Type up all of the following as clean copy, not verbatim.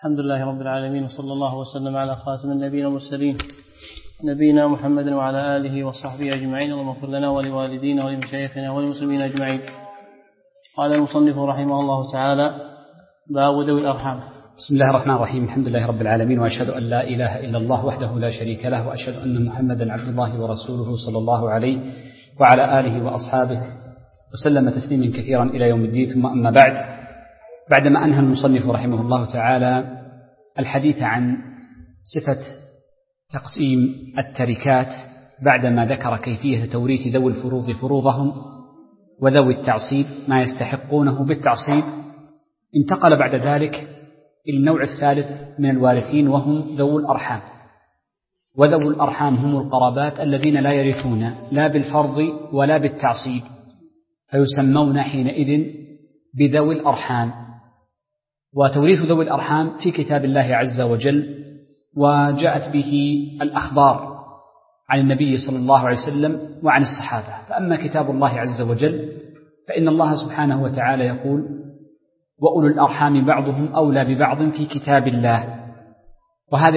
الحمد لله رب العالمين، وصلى الله وسلم على خاتم النبيين والمرسلين نبينا محمد وعلى آله وصحبه أجمعين. اللهم اغفر لنا ولوالدينا ولمشايخنا وللمسلمين أجمعين. قال المصنف رحمه الله تعالى: باب ذوي الأرحام. بسم الله الرحمن الرحيم. الحمد لله رب العالمين، وأشهد أن لا إله إلا الله وحده لا شريك له، وأشهد أن محمدا عبد الله ورسوله صلى الله عليه وعلى آله وأصحابه وسلم تسليما كثيرا إلى يوم الدين. ثم أما بعدما أنهى المصنف رحمه الله تعالى الحديث عن صفة تقسيم التركات بعدما ذكر كيفية توريث ذوي الفروض فروضهم وذوي التعصيب ما يستحقونه بالتعصيب، انتقل بعد ذلك إلى النوع الثالث من الوارثين، وهم ذوي الأرحام. وذوي الأرحام هم القرابات الذين لا يرثون لا بالفرض ولا بالتعصيب، فيسمون حينئذ بذوي الأرحام. وتوريث ذوي الأرحام في كتاب الله عز وجل، وجاءت به الأخبار عن النبي صلى الله عليه وسلم وعن الصحابة. فأما كتاب الله عز وجل فإن الله سبحانه وتعالى يقول: وأولو الأرحام بعضهم أولى ببعض في كتاب الله. وهذا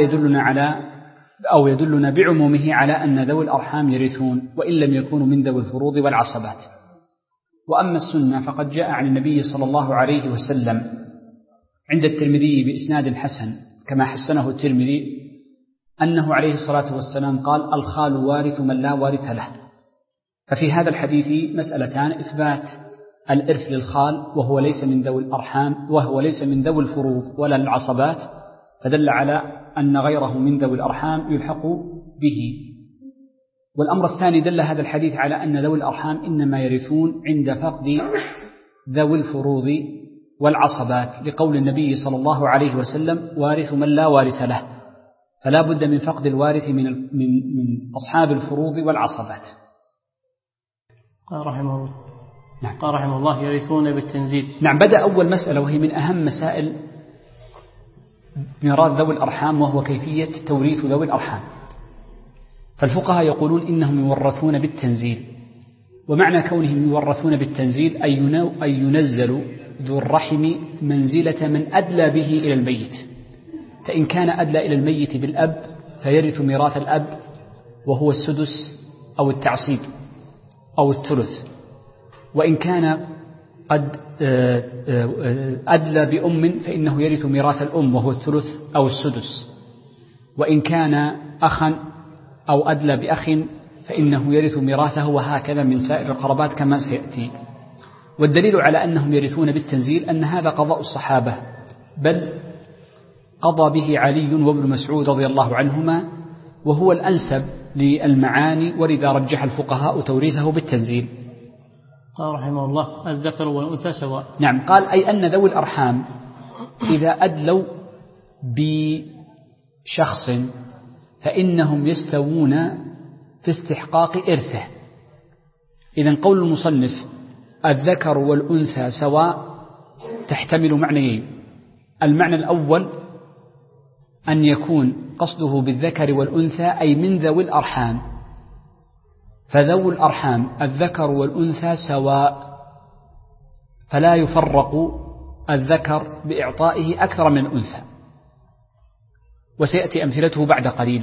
يدلنا بعمومه على أن ذوي الأرحام يرثون وإن لم يكونوا من ذوي الفروض والعصبات. وأما السنة فقد جاء عن النبي صلى الله عليه وسلم عند الترمذي بإسناد حسن كما حسنه الترمذي أنه عليه الصلاة والسلام قال: الخال وارث من لا وارث له. ففي هذا الحديث مسألتان: إثبات الإرث للخال وهو ليس من ذوي الأرحام، وهو ليس من ذوي الفروض ولا العصبات، فدل على أن غيره من ذوي الأرحام يلحق به. والأمر الثاني: دل هذا الحديث على أن ذوي الأرحام إنما يرثون عند فقد ذوي الفروض والعصبات، لقول النبي صلى الله عليه وسلم: وارث من لا وارث له. فلا بد من فقد الوارث من أصحاب الفروض والعصبات. قال رحمه الله: يرثون بالتنزيل. نعم، بدأ أول مسألة وهي من أهم مسائل ميراث ذوي الأرحام، وهو كيفية توريث ذوي الأرحام. فالفقهاء يقولون إنهم يورثون بالتنزيل، ومعنى كونهم يورثون بالتنزيل أي ينزل ذو الرحم منزلة من أدلى به إلى الميت. فإن كان أدلى إلى الميت بالأب فيرث ميراث الأب، وهو السدس أو التعصيب أو الثلث. وإن كان قد أدلى بأم فإنه يرث ميراث الأم، وهو الثلث أو السدس. وإن كان أخا أو أدلى بأخ فإنه يرث ميراثه، وهكذا من سائر القرابات كما سيأتي. والدليل على أنهم يرثون بالتنزيل أن هذا قضاء الصحابة، بل قضى به علي وابن مسعود رضي الله عنهما، وهو الأنسب للمعاني، ولذا رجح الفقهاء توريثه بالتنزيل. قال رحمه الله: الذكر والأنثى سواء. نعم، قال أي أن ذوي الأرحام إذا أدلوا بشخص فإنهم يستوون في استحقاق إرثه. إذن قول المصنف الذكر والأنثى سواء تحتمل معنيين: المعنى الأول أن يكون قصده بالذكر والأنثى أي من ذوي الأرحام، فذوي الأرحام الذكر والأنثى سواء، فلا يفرق الذكر بإعطائه أكثر من الأنثى، وسيأتي أمثلته بعد قليل.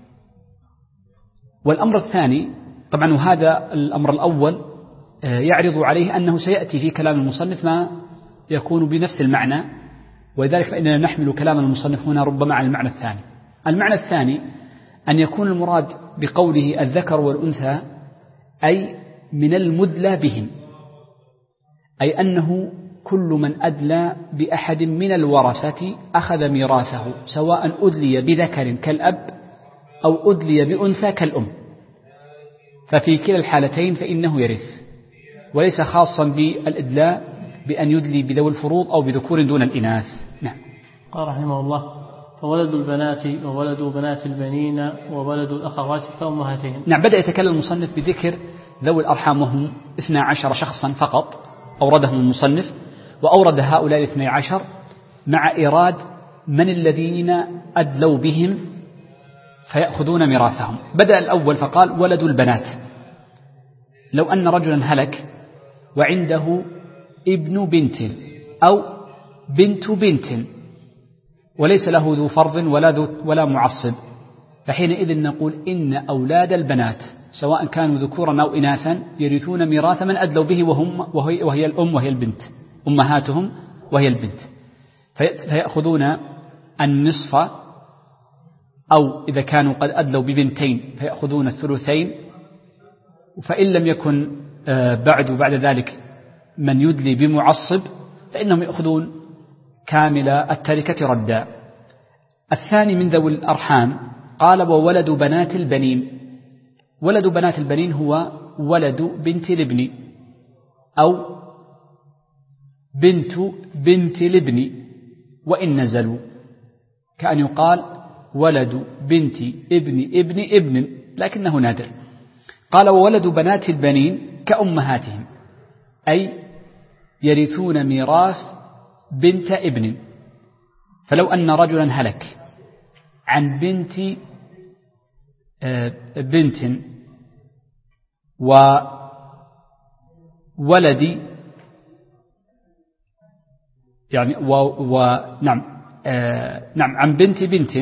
والأمر الثاني طبعا، وهذا الأمر الأول يعرض عليه أنه سيأتي في كلام المصنف ما يكون بنفس المعنى، ولذلك فإننا نحمل كلام المصنف هنا ربما على المعنى الثاني. المعنى الثاني أن يكون المراد بقوله الذكر والأنثى أي من المدلى بهم، أي أنه كل من أدلى بأحد من الورثة أخذ ميراثه، سواء أدلي بذكر كالأب أو أدلي بأنثى كالأم، ففي كلا الحالتين فإنه يرث، وليس خاصا بالإدلاء بأن يدلي بذوي الفروض أو بذكور دون الإناث. نعم. قال رحمه الله: فولد البنات وولد بنات البنين وولد الأخوات كأمهاتهم. نعم، بدأ يتكلم المصنف بذكر ذوي الأرحام، وهم 12 شخصا فقط أوردهم المصنف، وأورد هؤلاء 12 مع إيراد من الذين أدلوا بهم فيأخذون ميراثهم. بدأ الأول فقال: ولد البنات. لو أن رجلا هلك وعنده ابن بنت أو بنت بنت، وليس له ذو فرض ولا معصب، فحينئذ نقول إن أولاد البنات سواء كانوا ذكورا أو إناثا يرثون ميراث من أدلوا به وهي الأم وهي البنت، أمهاتهم وهي البنت، فيأخذون النصف، أو إذا كانوا قد أدلوا ببنتين فيأخذون الثلثين، فإن لم يكن بعد ذلك من يدلي بمعصب فإنهم يأخذون كامل التركة ردا. الثاني من ذوي الأرحام قال وولد بنات البنين. ولد بنات البنين هو ولد بنت الابن أو بنت الابن وإن نزلوا، كأن يقال ولد بنت ابن لكنه نادر. قال وولد بنات البنين كأمهاتهم، أي يرثون ميراث بنت ابن. فلو أن رجلا هلك عن بنت وولد يعني نعم عن بنت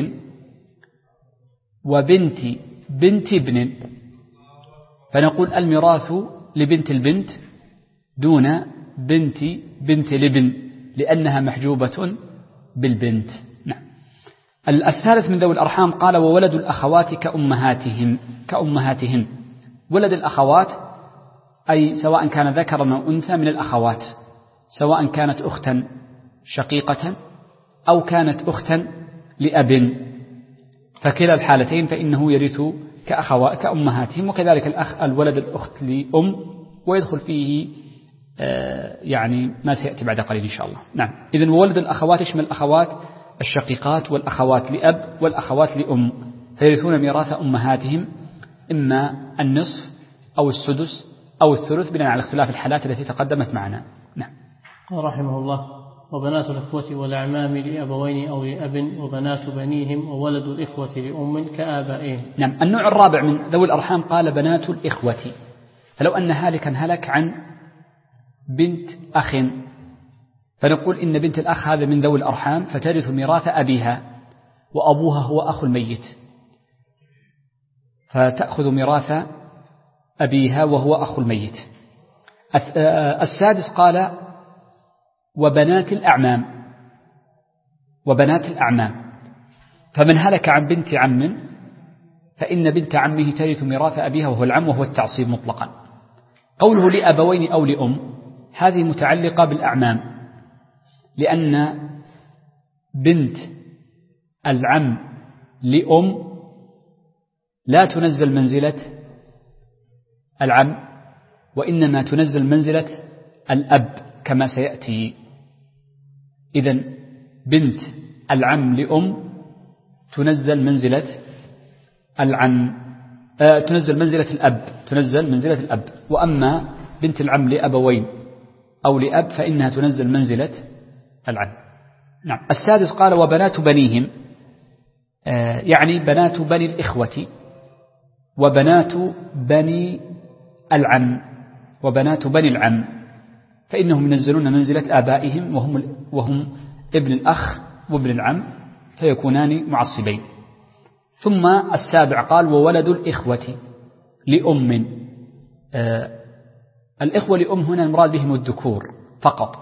وبنت ابن، فنقول الميراث لبنت البنت دون بنت الابن لأنها محجوبة بالبنت. نعم. الثالث من ذوي الأرحام قال وولد الأخوات كأمهاتهن. ولد الأخوات أي سواء كان ذكرا أو أنثى من الأخوات، سواء كانت أختا شقيقة أو كانت أختا لأب، فكلا الحالتين فإنه يرث كأمهاتهم. وكذلك الولد الأخت لأم، ويدخل فيه يعني ما سيأتي بعد قليل إن شاء الله. نعم. إذن وولد الأخوات يشمل الأخوات الشقيقات والأخوات لأب والأخوات لأم، فيرثون ميراث أمهاتهم إما النصف أو السدس أو الثلث بناء على اختلاف الحالات التي تقدمت معنا. نعم. رحمه الله وبنات الإخوة والأعمام لأبوين أو لأب وبنات بنيهم وولد الإخوة لأم كآبائهم. نعم. النوع الرابع من ذوي الأرحام قال بنات الإخوة، فلو أن هالكا هلك عن بنت أخ فنقول إن بنت الأخ هذا من ذوي الأرحام فترث ميراث أبيها، وأبوها هو أخو الميت، فتأخذ ميراث أبيها وهو أخو الميت. السادس قال وبنات الأعمام، فمن هلك عن بنت عم فإن بنت عمه ترث ميراث أبيها وهو العم، وهو التعصيب مطلقا. قوله لأبوين أو لأم هذه متعلقة بالأعمام، لأن بنت العم لأم لا تنزل منزلة العم، وإنما تنزل منزلة الأب كما سيأتي. إذن بنت العم لأم تنزل منزلة الأب، وأما بنت العم لأبوين أو لأب فإنها تنزل منزلة العم. نعم. السادس قال وبنات بنيهم، يعني بنات بني الإخوة وبنات بني العم فإنهم ينزلون منزلة آبائهم وهم ابن الأخ وابن العم، فيكونان معصبين. ثم السابع قال وولد الإخوة لأم. الإخوة لأم هنا المراد بهم الذكور فقط،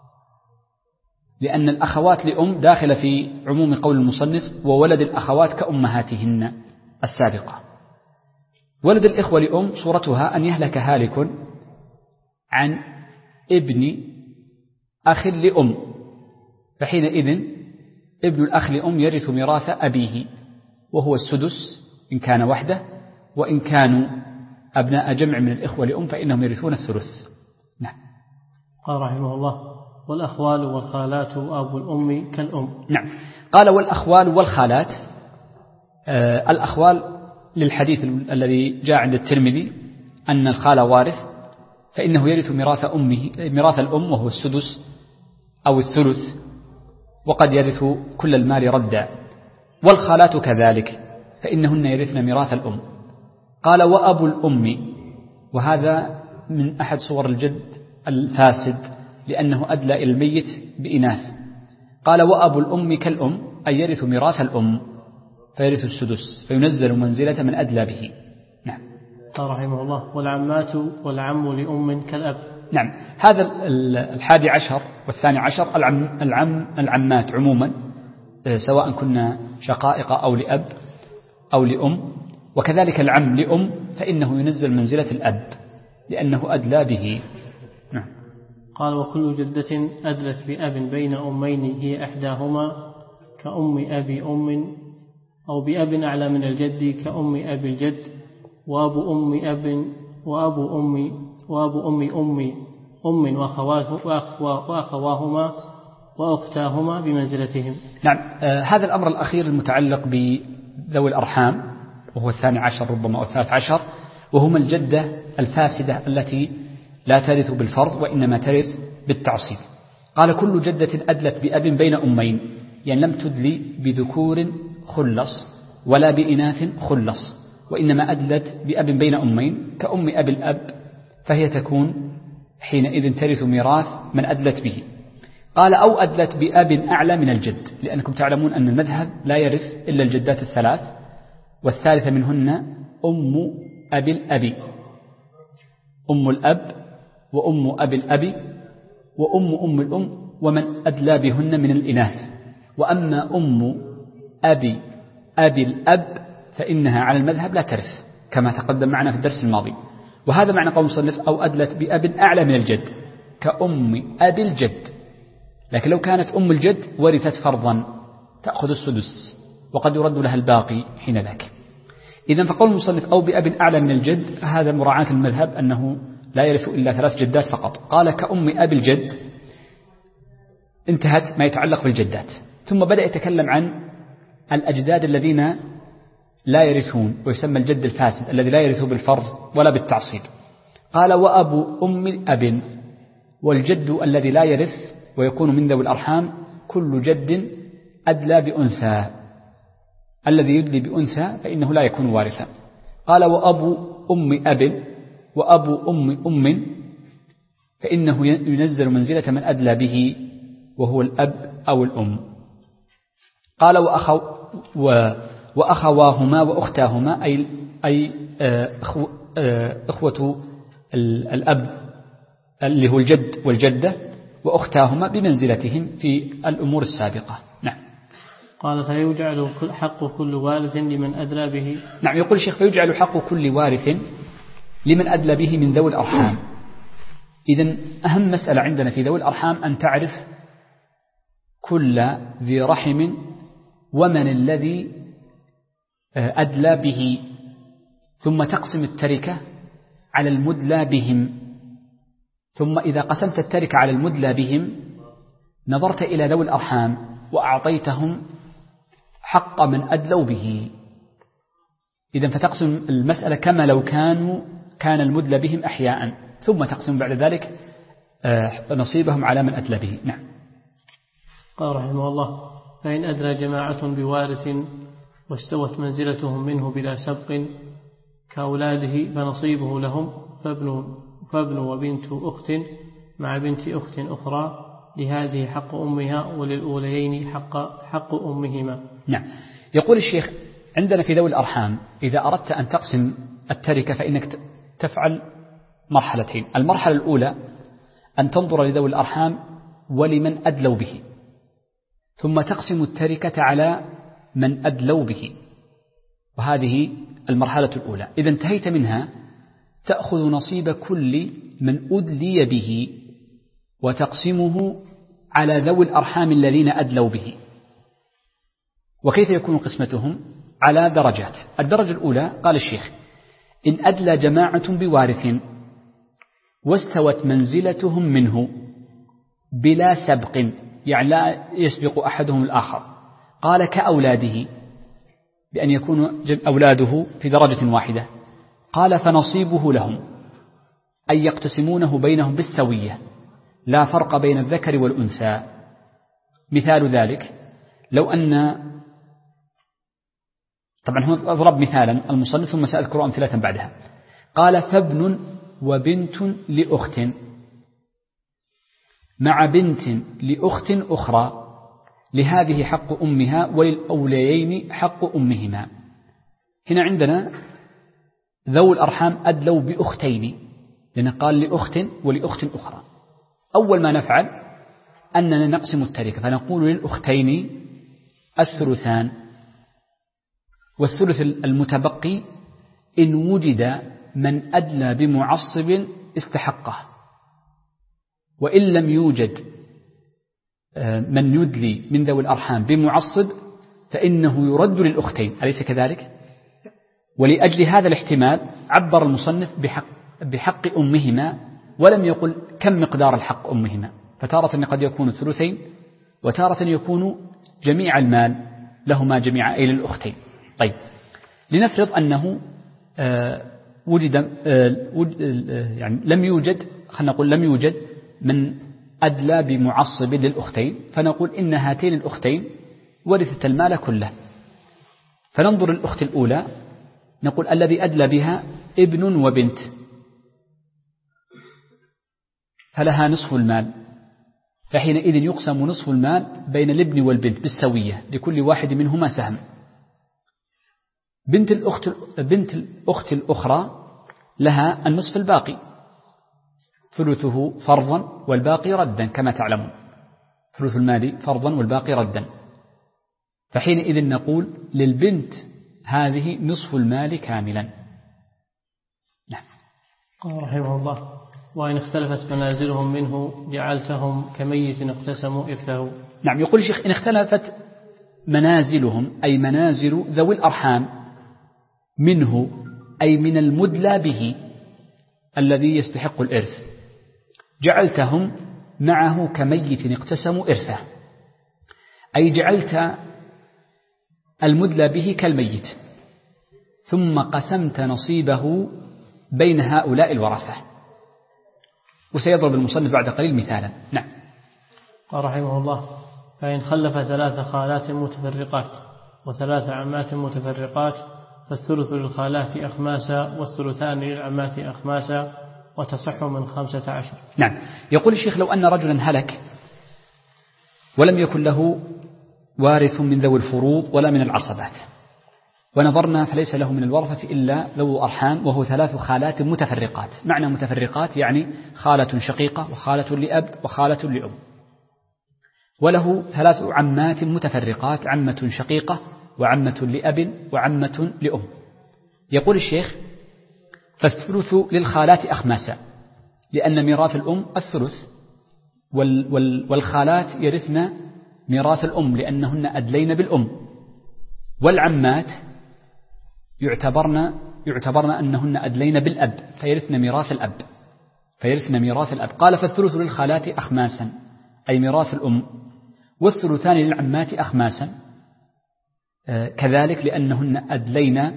لأن الأخوات لأم داخل في عموم قول المصنف وولد الأخوات كأمهاتهن السابقة. ولد الإخوة لأم صورتها أن يهلك هالك عن ابن أخ لأم، فحينئذ ابن الأخ لأم يرث ميراث أبيه وهو السدس إن كان وحده، وإن كانوا أبناء جمع من الإخوة لأم فإنهم يرثون الثلث. نعم. قال رحمه الله والأخوال والخالات وأبو الأم كالأم. نعم. قال والأخوال والخالات. الأخوال للحديث الذي جاء عند الترمذي أن الخال وارث، فإنه يرث ميراث الأم وهو السدس أو الثلث، وقد يرث كل المال ردا. والخالات كذلك فإنهن يرثن ميراث الأم. قال وأبو الأم، وهذا من أحد صور الجد الفاسد لأنه أدلى إلى الميت بإناث. قال وأبو الأم كالأم، أن يرثوا ميراث الأم فيرث السدس فينزل منزلة من أدلى به. نعم. قال رحمه الله: والعمات والعم لأم كالأب. نعم. هذا 11 و12 العمات عموما سواء كنا شقائق أو لأب أو لأم، وكذلك العم لأم فإنه ينزل منزلة الأب لأنه أدلى به. نعم. قال: وكل جدة أدلت بأب بين أمين هي إحداهما كأم أبي أم، أو بأب أعلى من الجد كأم أبي الجد، وأبو أم أب وأبو أم وأخواهما وأختاهما بمنزلتهم. نعم. هذا الأمر الأخير المتعلق بذوي الأرحام وهو 12 ربما أو 13، وهما الجدة الفاسدة التي لا ترث بالفرض وإنما ترث بالتعصيب. قال: كل جدة أدلت بأب بين أمين، يعني لم تدلي بذكور خلص ولا بإناث خلص، وإنما أدلت بأب بين أمين كأم أبي الأب، فهي تكون حينئذ ترث ميراث من أدلت به. قال: أو أدلت بأب أعلى من الجد، لأنكم تعلمون أن المذهب لا يرث إلا الجدات الثلاث، والثالثة منهن أم أبي الأب، أم الأب وأم أبي الأب وأم الأم ومن أدلى بهن من الإناث. وأما أم أبي الأب فإنها على المذهب لا ترث كما تقدم معنا في الدرس الماضي. وهذا معنى قول المصنف: أو أدلت بأب أعلى من الجد كأم أبي الجد. لكن لو كانت أم الجد ورثت فرضا تأخذ السدس وقد يرد لها الباقي حين ذاك. إذن فقول المصنف: أو بأب أعلى من الجد، هذا مراعاة المذهب أنه لا يرث إلا 3 جدات فقط. قال: كأم أبي الجد، انتهت ما يتعلق بالجدات، ثم بدأ يتكلم عن الأجداد الذين لا يرثون، ويسمى الجد الفاسد الذي لا يرث بالفرض ولا بالتعصيب. قال: وأبو أم أب، والجد الذي لا يرث ويكون من ذوي الأرحام كل جد أدلى بأنثى، الذي يدلي بأنثى فإنه لا يكون وارثا. قال: وأبو أم أب وأبو أم فإنه ينزل منزلة من أدلى به وهو الأب أو الأم. قال: وأخواهما وأختاهما، أي إخوة الأب اللي هو الجد والجدة، وأختاهما بمنزلتهم في الأمور السابقة. نعم. قال: فيجعل حق كل وارث لمن أدلى به. نعم. يقول الشيخ: فيجعل حق كل وارث لمن أدلى به من ذوي الأرحام. إذن أهم مسألة عندنا في ذوي الأرحام أن تعرف كل ذي رحم ومن الذي أدلى به، ثم تقسم التركة على المدلى بهم. ثم إذا قسمت التركة على المدلى بهم نظرت إلى ذوي الأرحام وأعطيتهم حق من أدلوا به. إذن فتقسم المسألة كما لو كان المدلى بهم أحياء، ثم تقسم بعد ذلك نصيبهم على من أدلى به. نعم. قال رحمه الله: فإن أدلى جماعة بوارث واستوت منزلتهم منه بلا سبق كأولاده فنصيبه لهم، فابن وبنت أخت مع بنت أخت أخرى، لهذه حق أمها وللأوليين حق أمهما. نعم. يقول الشيخ: عندنا في ذوي الأرحام إذا أردت أن تقسم التركة فإنك تفعل مرحلتين. المرحلة الأولى أن تنظر لذوي الأرحام ولمن أدلوا به، ثم تقسم التركة على من أدلوا به، وهذه المرحلة الأولى. إذا انتهيت منها تأخذ نصيب كل من أدلي به وتقسمه على ذوي الأرحام الذين أدلوا به. وكيف يكون قسمتهم؟ على درجات. الدرجة الأولى قال الشيخ: إن أدلى جماعة بوارث واستوت منزلتهم منه بلا سبق، يعني لا يسبق أحدهم الآخر. قال: كأولاده، بأن يكون أولاده في درجة واحدة. قال: فنصيبه لهم، أي يقتسمونه بينهم بالسوية، لا فرق بين الذكر والأنثى. مثال ذلك لو أن، طبعا هو أضرب مثالا المصنف ثم سأذكر أمثلة بعدها. قال: فابن وبنت لأخت مع بنت لأخت أخرى، لهذه حق أمها وللأوليين حق أمهما. هنا عندنا ذو الأرحام أدلوا بأختين، لأن قال لأخت ولأخت أخرى. أول ما نفعل أننا نقسم التركة فنقول للأختين الثلثان، والثلث المتبقي إن وجد من أدلى بمعصب استحقه، وإن لم يوجد من يدلي من ذوي الأرحام بمعصب فإنه يرد للأختين، أليس كذلك؟ ولأجل هذا الاحتمال عبر المصنف بحق أمهما، ولم يقل كم مقدار الحق أمهما، فتارة قد يكون الثلثين، وتارة يكون جميع المال لهما جميعا أي للأختين. طيب، لنفرض أنه يعني لم يوجد، خلينا نقول لم يوجد من أدلى بمعصب للأختين، فنقول إن هاتين الأختين ورثت المال كله، فننظر الأخت الأولى نقول الذي أدلى بها ابن وبنت، فلها نصف المال، فحينئذ يقسم نصف المال بين الابن والبنت بالسوية، لكل واحد منهما سهم. بنت الأخت الأخرى لها النصف الباقي، ثلثه فرضا والباقي ردا كما تعلمون، ثلث المال فرضا والباقي ردا، فحينئذ نقول للبنت هذه نصف المال كاملا. نعم. قال رحمه الله: وإن اختلفت منازلهم منه جعلتهم كميت اقتسموا إرثه. نعم، يقول الشيخ إن اختلفت منازلهم أي منازل ذوي الأرحام منه أي من المدلى به الذي يستحق الإرث، جعلتهم معه كميت اقتسموا إرثه، أي جعلت المدلى به كالميت ثم قسمت نصيبه بين هؤلاء الورثة. وسيضرب المصنف بعد قليل مثالا. نعم. قال رحمه الله: فإن خلف 3 خالات متفرقات و3 عمات متفرقات فالثلث للخالات أخماسا والثلثان للعمات أخماسا وتصح من 15. نعم. يقول الشيخ: لو أن رجلا هلك ولم يكن له وارث من ذوي الفروض ولا من العصبات، ونظرنا فليس له من الورثة إلا ذو أرحام، وهو 3 خالات متفرقات. معنى متفرقات يعني خالة شقيقة وخالة لأب وخالة لأم، وله 3 عمات متفرقات، عمة شقيقة وعمة لأب وعمة لأم. يقول الشيخ: فالثلث للخالات أخماسا، لأن ميراث الأم الثلث، والخالات يرثن ميراث الأم لأنهن أدلين بالأم، والعمات يعتبرن أنهن أدلين بالأب فيرثن ميراث الأب. قال: فالثلث للخالات أخماسا أي ميراث الأم، والثلثان للعمات أخماسا كذلك لأنهن أدلين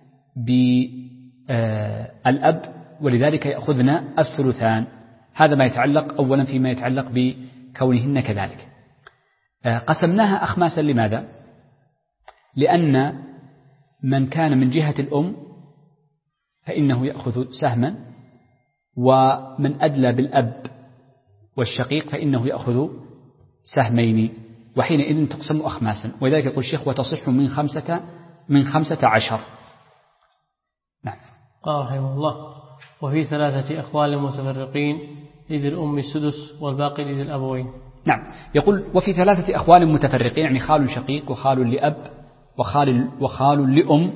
بالأب ولذلك يأخذن الثلثان. هذا ما يتعلق أولا فيما يتعلق بكونهن كذلك. قسمناها أخماسا لماذا؟ لأن من كان من جهة الأم فإنه يأخذ سهما، ومن أدلى بالأب والشقيق فإنه يأخذ سهمين، وحينئذ تقسم أخماسا. ولذلك يقول الشيخ: وتصح من 15. نعم. قال رحمه الله: وفي 3 أخوال متفرقين لذي الأم السدس والباقي لذي الأبوين. نعم. يقول: وفي 3 أخوال متفرقين يعني خال شقيق وخال لأب وخال لأم.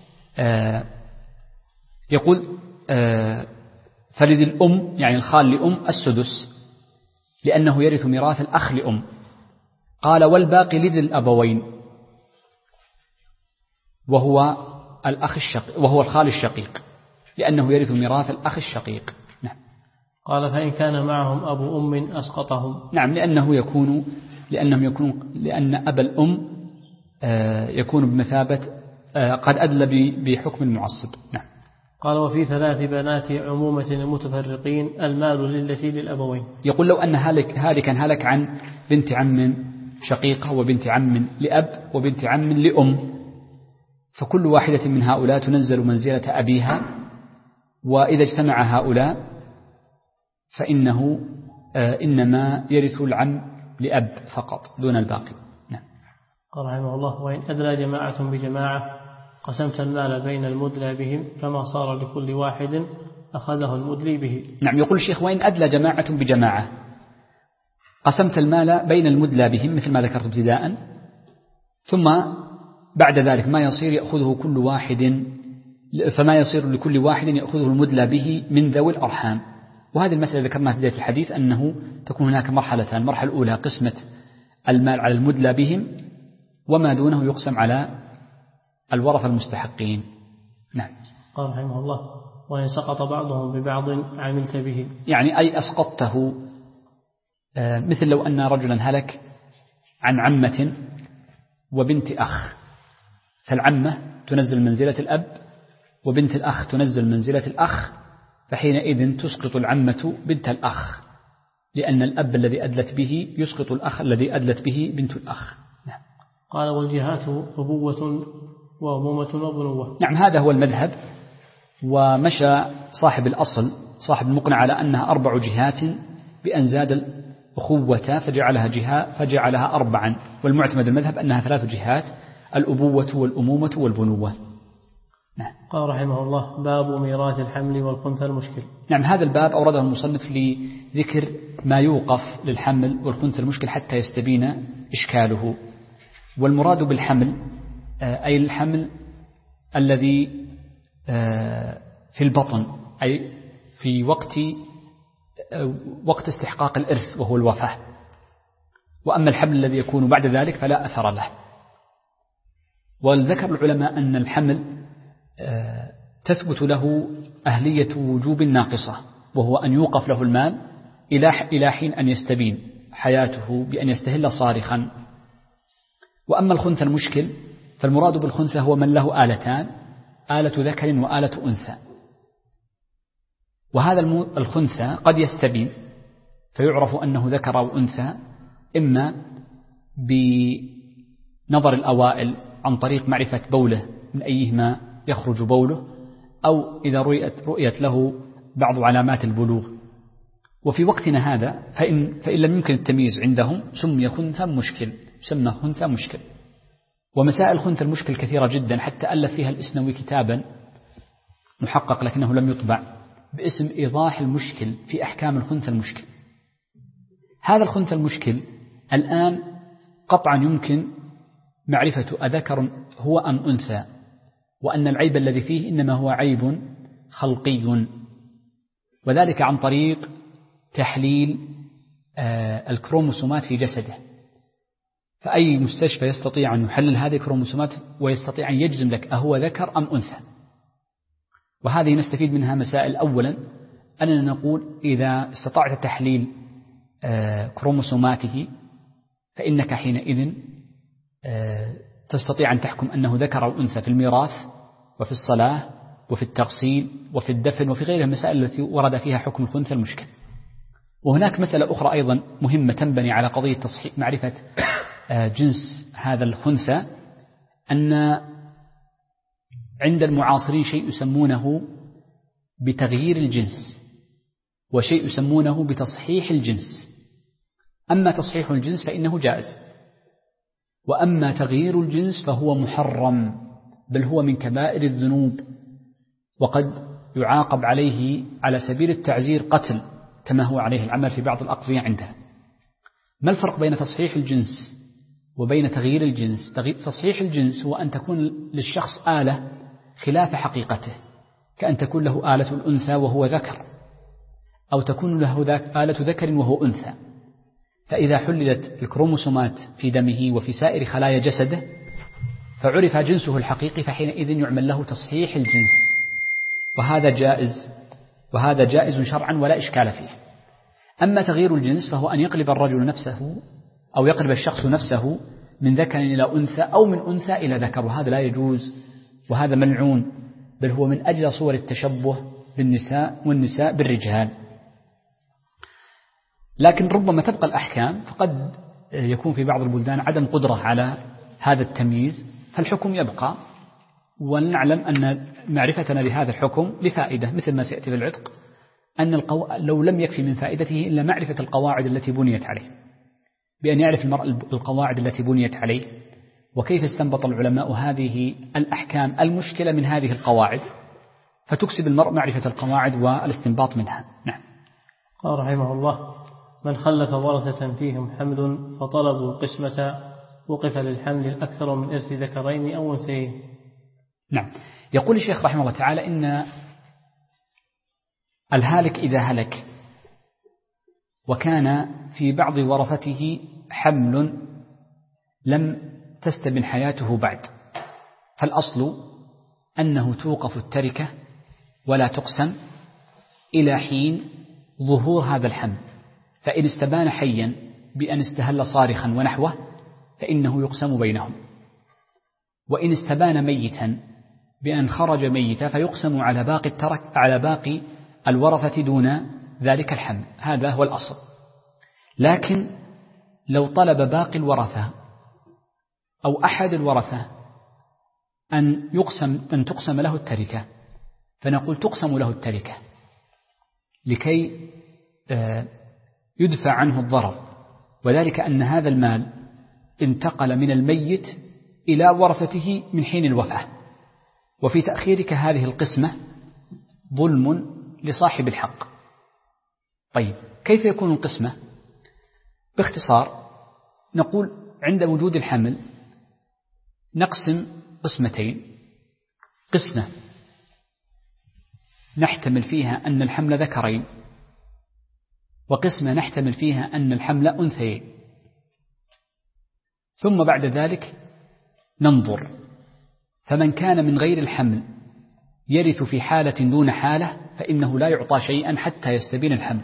يقول: فلذي الأم يعني الخال لأم السدس لأنه يرث ميراث الأخ لأم. قال: والباقي لذي الأبوين وهو الخال الشقيق لأنه يرث ميراث الأخ الشقيق. نعم. قال: فإن كان معهم أبو أم أسقطهم. نعم، لأن أبا الأم يكون بمثابة قد أدلى بحكم المعصب. نعم. قال: وفي 3 بنات عمومة المتفرقين المال للتي للأبوين. يقول: لو أن هالكا هلك عن بنت عم شقيقة وبنت عم لأب وبنت عم لأم، فكل واحدة من هؤلاء تنزل منزلة أبيها، وإذا اجتمع هؤلاء فإنه إنما يرث العم لأب فقط دون الباقي. قال رحمه الله: وإن أدلى جماعة بجماعة قسمت المال بين المدلى بهم، فما صار لكل واحد أخذه المدلي به. نعم، يقول الشيخ: وإن أدلى جماعة بجماعة قسمت المال بين المدلى بهم، مثل ما ذكرت ابتداء، ثم بعد ذلك ما يصير يأخذه كل واحد، فما يصير لكل واحد يأخذه المدلى به من ذوي الأرحام. وهذه المسألة ذكرناها في بداية الحديث، أنه تكون هناك مرحلتان: المرحلة الأولى قسمة المال على المدلى بهم، وما دونه يقسم على الورثة المستحقين. نعم. قال رحمه الله: وإن سقط بعضهم ببعض عملت به، يعني أي أسقطته، مثل لو أن رجلا هلك عن عمة وبنت أخ، فالعمة تنزل منزلة الأب وبنت الأخ تنزل منزلة الأخ، فحينئذ تسقط العمة بنت الأخ، لأن الأب الذي أدلت به يسقط الأخ الذي أدلت به بنت الأخ. نعم. قال: والجهات أبوة وأمومة وبنوة. نعم، هذا هو المذهب. ومشى صاحب الأصل صاحب المقنع على أنها 4 جهات، بأن زاد الأخوة فجعلها 4، والمعتمد المذهب أنها 3 جهات: الأبوة والأمومة والبنوة. نعم. قال رحمه الله: باب ميراث الحمل والخنثى المشكل. نعم، هذا الباب أورده المصنف لذكر ما يوقف للحمل والخنثى المشكل حتى يستبين إشكاله. والمراد بالحمل أي الحمل الذي في البطن، أي في وقت استحقاق الإرث وهو الوفاة. وأما الحمل الذي يكون بعد ذلك فلا أثر له. وذكر العلماء أن الحمل تثبت له أهلية وجوب ناقصة، وهو أن يوقف له المال إلى حين أن يستبين حياته بأن يستهل صارخا. وأما الخنثى المشكل فالمراد بالخنثى هو من له آلتان: آلة ذكر وآلة أنثى. وهذا الخنثى قد يستبين فيعرف أنه ذكر أو أنثى، إما بنظر الأوائل عن طريق معرفة بوله من أيهما يخرج بوله، أو إذا رؤيت له بعض علامات البلوغ. وفي وقتنا هذا فإن لم يمكن التمييز عندهم سمي خنثى مشكل، يسمى خنثى مشكل. ومسائل خنثى المشكل كثيرة جدا، حتى ألف فيها الإسنوي كتابا محقق لكنه لم يطبع، باسم إيضاح المشكل في أحكام الخنثى المشكل. هذا الخنثى المشكل الآن قطعا يمكن معرفة أذكر هو أم أنثى، وأن العيب الذي فيه إنما هو عيب خلقي، وذلك عن طريق تحليل الكروموسومات في جسده. فأي مستشفى يستطيع أن يحلل هذه الكروموسومات ويستطيع أن يجزم لك أهو ذكر أم أنثى. وهذه نستفيد منها مسائل. أولا أننا نقول إذا استطعت تحليل كروموسوماته فإنك حينئذ تستطيع أن تحكم أنه ذكر أو أنثى في الميراث وفي الصلاة وفي التغسيل وفي الدفن وفي غيرها المسائل التي ورد فيها حكم الخنثى المشكل. وهناك مسألة أخرى أيضا مهمة تنبني على قضية تصحيح معرفة جنس هذا الخنثى، أن عند المعاصرين شيء يسمونه بتغيير الجنس وشيء يسمونه بتصحيح الجنس. أما تصحيح الجنس فإنه جائز، وأما تغيير الجنس فهو محرم، بل هو من كبائر الذنوب، وقد يعاقب عليه على سبيل التعزير قتل، كما هو عليه العمل في بعض الأقضية عندها. ما الفرق بين تصحيح الجنس وبين تغيير الجنس؟ تصحيح الجنس هو أن تكون للشخص آلة خلاف حقيقته، كأن تكون له آلة الأنثى وهو ذكر، أو تكون له آلة ذكر وهو أنثى. فإذا حللت الكروموسومات في دمه وفي سائر خلايا جسده فعرف جنسه الحقيقي، فحينئذ يعمل له تصحيح الجنس، وهذا جائز شرعا ولا إشكال فيه. أما تغيير الجنس فهو أن يقلب الرجل نفسه أو يقلب الشخص نفسه من ذكر إلى أنثى أو من أنثى إلى ذكر، وهذا لا يجوز وهذا ملعون، بل هو من أجل صور التشبه بالنساء والنساء بالرجال. لكن ربما تبقى الأحكام، فقد يكون في بعض البلدان عدم قدرة على هذا التمييز، فالحكم يبقى. ونعلم أن معرفتنا بهذا الحكم لفائدة، مثل ما سيأتي في العتق، أن لو لم يكفي من فائدته إلا معرفة القواعد التي بنيت عليه، بأن يعرف المرء القواعد التي بنيت عليه وكيف استنبط العلماء هذه الأحكام المشكلة من هذه القواعد، فتكسب المرء معرفة القواعد والاستنباط منها. نعم. قال رحمه الله: من خلف ورثة فيهم حمل فطلبوا القسمة وقف للحمل الأكثر من إرث ذكرين أو أنثيين. نعم. يقول الشيخ رحمه الله تعالى: إن الهالك إذا هلك وكان في بعض ورثته حمل لم تستبن حياته بعد، فالأصل أنه توقف التركة ولا تقسم إلى حين ظهور هذا الحمل، فإن استبان حيا بأن استهل صارخا ونحوه فإنه يقسم بينهم، وإن استبان ميتا بأن خرج ميتا فيقسم على باقي الورثة دون ذلك الحمل. هذا هو الأصل. لكن لو طلب باقي الورثة أو أحد الورثة أن تقسم له التركة، فنقول تقسم له التركة لكي يدفع عنه الضرر، وذلك أن هذا المال انتقل من الميت إلى ورثته من حين الوفاة، وفي تأخيرك هذه القسمة ظلم لصاحب الحق. طيب، كيف يكون القسمة؟ باختصار نقول عند وجود الحمل نقسم قسمتين: قسمة نحتمل فيها أن الحمل ذكرين، وقسمة نحتمل فيها أن الحمل أنثيين، ثم بعد ذلك ننظر، فمن كان من غير الحمل يرث في حالة دون حالة فإنه لا يعطى شيئا حتى يستبين الحمل،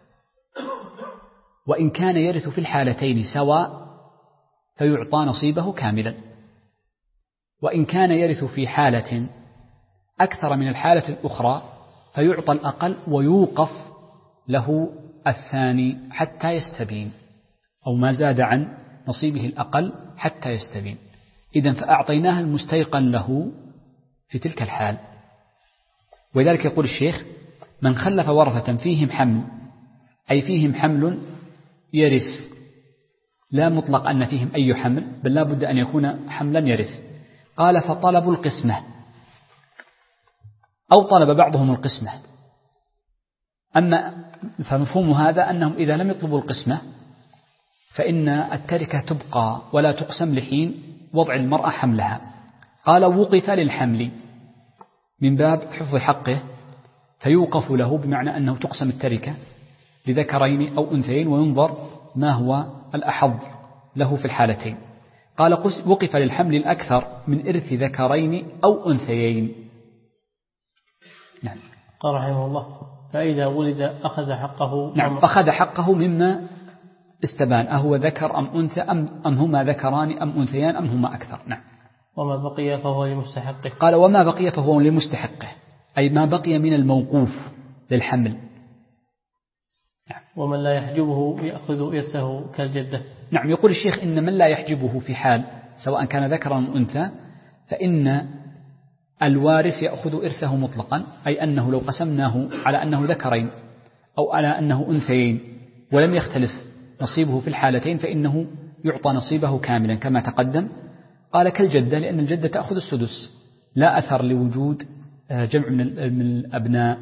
وإن كان يرث في الحالتين سواء فيعطى نصيبه كاملا، وإن كان يرث في حالة أكثر من الحالة الأخرى فيعطى الأقل ويوقف له الثاني حتى يستبين، أو ما زاد عن نصيبه الأقل حتى يستبين. إذن فأعطيناه المستيقن له في تلك الحال. ولذلك يقول الشيخ: من خلف ورثة فيهم حمل، أي فيهم حمل يرث، لا مطلق أن فيهم أي حمل، بل لا بد أن يكون حملا يرث. قال: فطلبوا القسمة، أو طلب بعضهم القسمة. أما فمفهوم هذا أنهم إذا لم يطلبوا القسمة فإن التركة تبقى ولا تقسم لحين وضع المرأة حملها. قال: وقف للحمل، من باب حفظ حقه، فيوقف له بمعنى أنه تقسم التركة لذكرين أو أنثيين، وينظر ما هو الأحظ له في الحالتين. قال: وقف للحمل الأكثر من إرث ذكرين أو أنثيين. نعم. قال رحمه الله: فإذا ولد أخذ حقه. نعم، أخذ حقه مما استبان، أهو ذكر أم أنثى أم هما ذكران أم أنثيان أم هما أكثر. نعم. وما بقي فهو لمستحقه. قال: وما بقي فهو لمستحقه، أي ما بقي من الموقوف للحمل. نعم. ومن لا يحجبه يأخذ إرثه كالجدة. نعم. يقول الشيخ: إن من لا يحجبه في حال سواء كان ذكرا أم أنثى فإن الوارث يأخذ إرثه مطلقا، أي أنه لو قسمناه على أنه ذكرين أو على أنه أنثيين ولم يختلف نصيبه في الحالتين فإنه يعطى نصيبه كاملا كما تقدم. قال: كالجدة، لأن الجدة تأخذ السدس، لا أثر لوجود جمع من الأبناء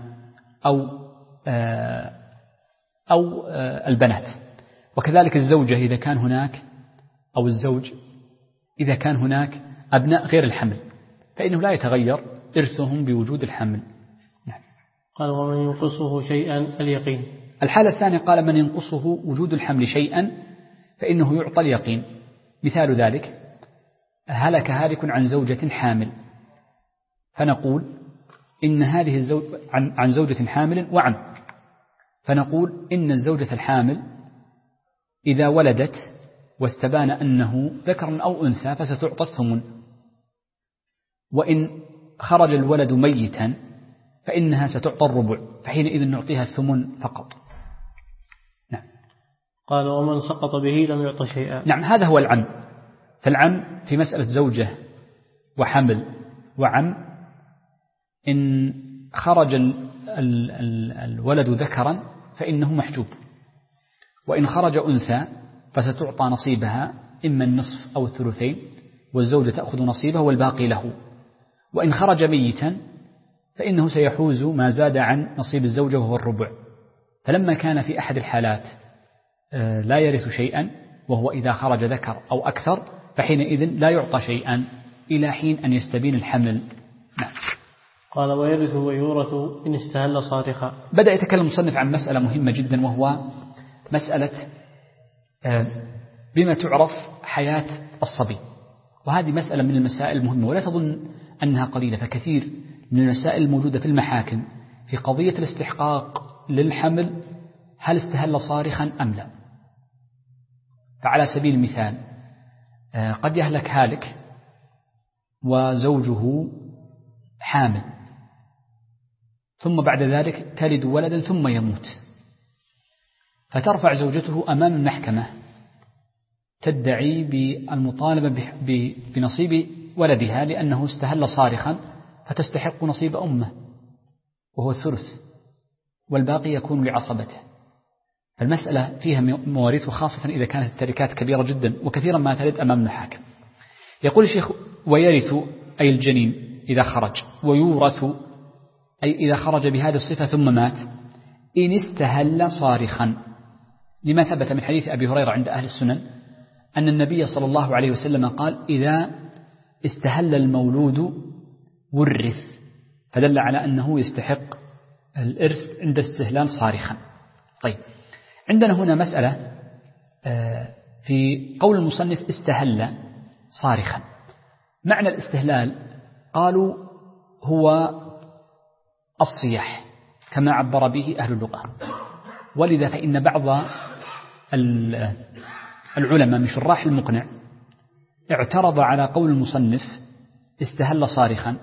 أو البنات. وكذلك الزوجة إذا كان هناك، أو الزوج إذا كان هناك أبناء غير الحمل فإنه لا يتغير إرثهم بوجود الحمل. نعم. قال: ومن ينقصه شيئا اليقين. الحالة الثانية قال: من ينقصه وجود الحمل شيئا فإنه يعطى اليقين. مثال ذلك: هلك هالك عن زوجة حامل، فنقول إن هذه الزوجة عن زوجة حامل وعم، فنقول إن الزوجة الحامل إذا ولدت واستبان أنه ذكر أو أنثى فستعطى الثمن، وإن خرج الولد ميتا فإنها ستعطى الربع، فحينئذ نعطيها الثمن فقط. نعم. قال: ومن سقط به لم يعطى شيئا. نعم، هذا هو العم. فالعم في مسألة زوجة وحمل وعم، إن خرج الولد ذكرا فإنه محجوب، وإن خرج أنثى فستعطى نصيبها إما النصف أو الثلثين، والزوجة تأخذ نصيبه والباقي له. وإن خرج ميتا فإنه سيحوز ما زاد عن نصيب الزوجة وهو الربع. فلما كان في أحد الحالات لا يرث شيئا وهو إذا خرج ذكر أو أكثر فحينئذ لا يعطى شيئا إلى حين أن يستبين الحمل. نعم. قال ويرث ويورث إن استهل صارخا. بدأ يتكلم المصنف عن مسألة مهمة جدا، وهو مسألة بما تعرف حياة الصبي. وهذه مسألة من المسائل المهمة، ولا تظن أنها قليلة، فكثير من المسائل الموجودة في المحاكم في قضية الاستحقاق للحمل هل استهل صارخا أم لا. فعلى سبيل المثال قد يهلك هالك وزوجه حامل، ثم بعد ذلك تلد ولدا ثم يموت، فترفع زوجته أمام المحكمة تدعي بالمطالبة بنصيب ولدها لأنه استهل صارخا، فتستحق نصيب أمه وهو الثلث، والباقي يكون لعصبته. فالمسألة فيها مواريث، وخاصة إذا كانت التركات كبيرة جدا، وكثيرا ما تلد أمام المحاكم. يقول الشيخ ويرث أي الجنين إذا خرج، ويورث أي إذا خرج بهذه الصفة ثم مات إن استهل صارخا، لما ثبت من حديث أبي هريرة عند أهل السنن أن النبي صلى الله عليه وسلم قال إذا استهل المولود ورث، فدل على أنه يستحق الإرث عند استهلال صارخا. طيب، عندنا هنا مسألة في قول المصنف استهل صارخا. معنى الاستهلال قالوا هو الصياح كما عبر به أهل اللغة، ولذا فإن بعض العلماء من شراح المقنع اعترض على قول المصنف استهل صارخا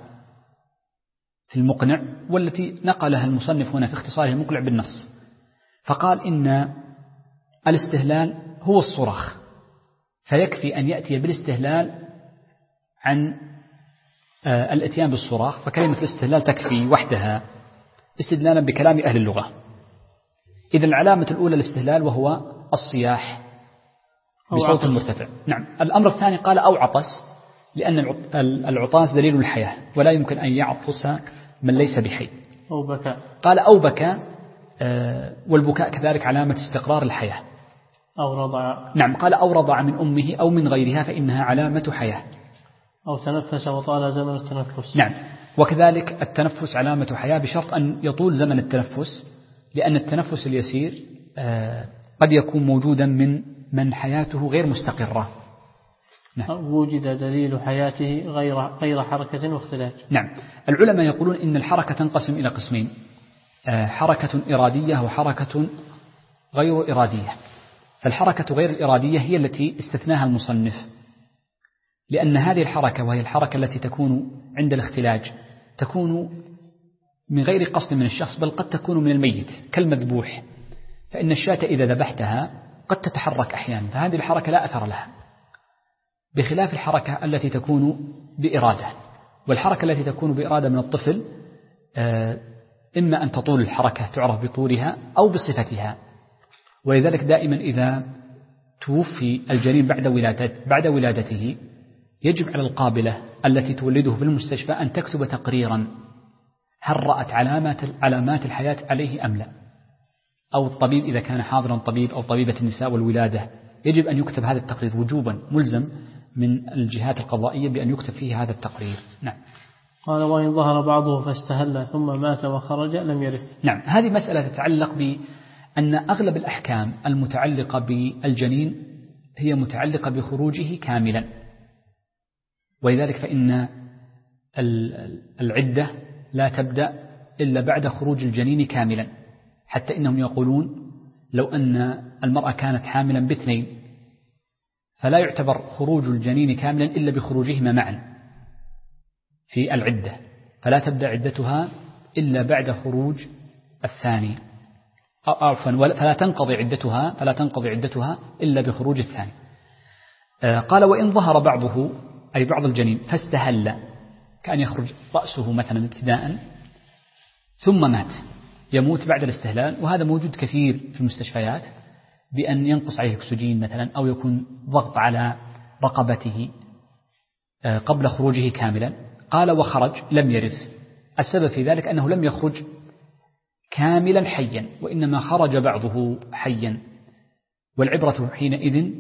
في المقنع، والتي نقلها المصنف هنا في اختصاره المقنع بالنص، فقال إن الاستهلال هو الصراخ، فيكفي أن يأتي بالاستهلال عن الاتيان بالصراخ، فكلمة الاستهلال تكفي وحدها استدلالا بكلام أهل اللغة. إذن العلامة الأولى الاستهلال وهو الصياح بصوت مرتفع. نعم. الأمر الثاني قال أو عطس، لأن العطاس دليل الحياة ولا يمكن أن يعطس من ليس بحي. أو بكى. قال أو بكى، والبكاء كذلك علامة استقرار الحياة. أو رضع. نعم. قال أو رضع من أمه أو من غيرها فإنها علامة حياة. أو تنفس وطال زمن التنفس. نعم. وكذلك التنفس علامة حياة بشرط أن يطول زمن التنفس، لأن التنفس اليسير قد يكون موجودا من حياته غير مستقرة. نعم. وجد دليل حياته غير حركة واختلاج. نعم. العلماء يقولون إن الحركة تنقسم إلى قسمين، حركة إرادية وحركة غير إرادية. فالحركة غير الإرادية هي التي استثناها المصنف، لأن هذه الحركة وهي الحركة التي تكون عند الاختلاج تكون من غير قصد من الشخص، بل قد تكون من الميت كالمذبوح، فإن الشاة إذا ذبحتها قد تتحرك أحيانا، فهذه الحركة لا أثر لها، بخلاف الحركة التي تكون بإرادة. والحركة التي تكون بإرادة من الطفل إما أن تطول الحركة تعرف بطولها أو بصفتها. ولذلك دائما إذا توفي الجنين بعد ولادته يجب على القابلة التي تولده في المستشفى أن تكتب تقريرا هل رأت علامات الحياة عليه أم لا، أو الطبيب إذا كان حاضرا طبيب أو طبيبة النساء والولادة يجب أن يكتب هذا التقرير وجوبا، ملزم من الجهات القضائية بأن يكتب فيه هذا التقرير. نعم. قال وإن ظهر بعضه فاستهل ثم مات وخرج لم يرث. نعم. هذه مسألة تتعلق بأن أغلب الأحكام المتعلقة بالجنين هي متعلقة بخروجه كاملا، ولذلك فإن العدة لا تبدأ إلا بعد خروج الجنين كاملا، حتى إنهم يقولون لو أن المرأة كانت حاملا باثنين فلا يعتبر خروج الجنين كاملا إلا بخروجهما معا في العدة، فلا تبدأ عدتها إلا بعد خروج الثاني، فلا تنقضي عدتها إلا بخروج الثاني. قال وإن ظهر بعضه أي بعض الجنين فاستهل، كأن يخرج رأسه مثلا ابتداء ثم مات، يموت بعد الاستهلال، وهذا موجود كثير في المستشفيات، بأن ينقص عليه الأكسجين مثلا، أو يكون ضغط على رقبته قبل خروجه كاملا. قال وخرج لم يرث. السبب في ذلك أنه لم يخرج كاملا حيا، وإنما خرج بعضه حيا، والعبرة حينئذ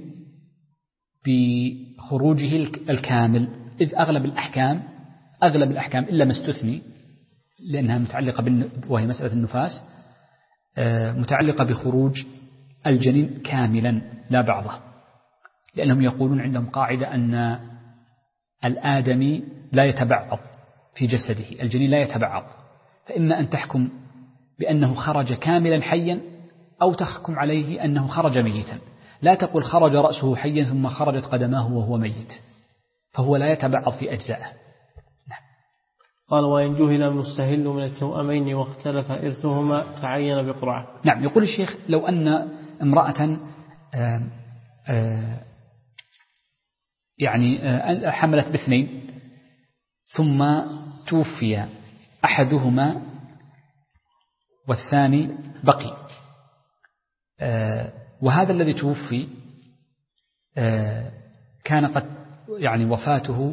بخروجه الكامل، إذ أغلب الأحكام إلا ما استثني لأنها متعلقة وهي مسألة النفاس، متعلقة بخروج الجنين كاملا لا بعضه، لأنهم يقولون عندهم قاعدة أن الآدمي لا يتبعض في جسده، الجنين لا يتبعض، فإما أن تحكم بأنه خرج كاملا حيا أو تحكم عليه أنه خرج ميتا. لا تقول خرج رأسه حيا ثم خرجت قدماه وهو ميت، فهو لا يتبعض في أجزائه. قال وإن جهل المستهل من التوأمين واختلف إرثهما تعين بقرعة. نعم. يقول الشيخ لو أن امرأة يعني حملت باثنين ثم توفي أحدهما والثاني بقي، وهذا الذي توفي كان قد يعني وفاته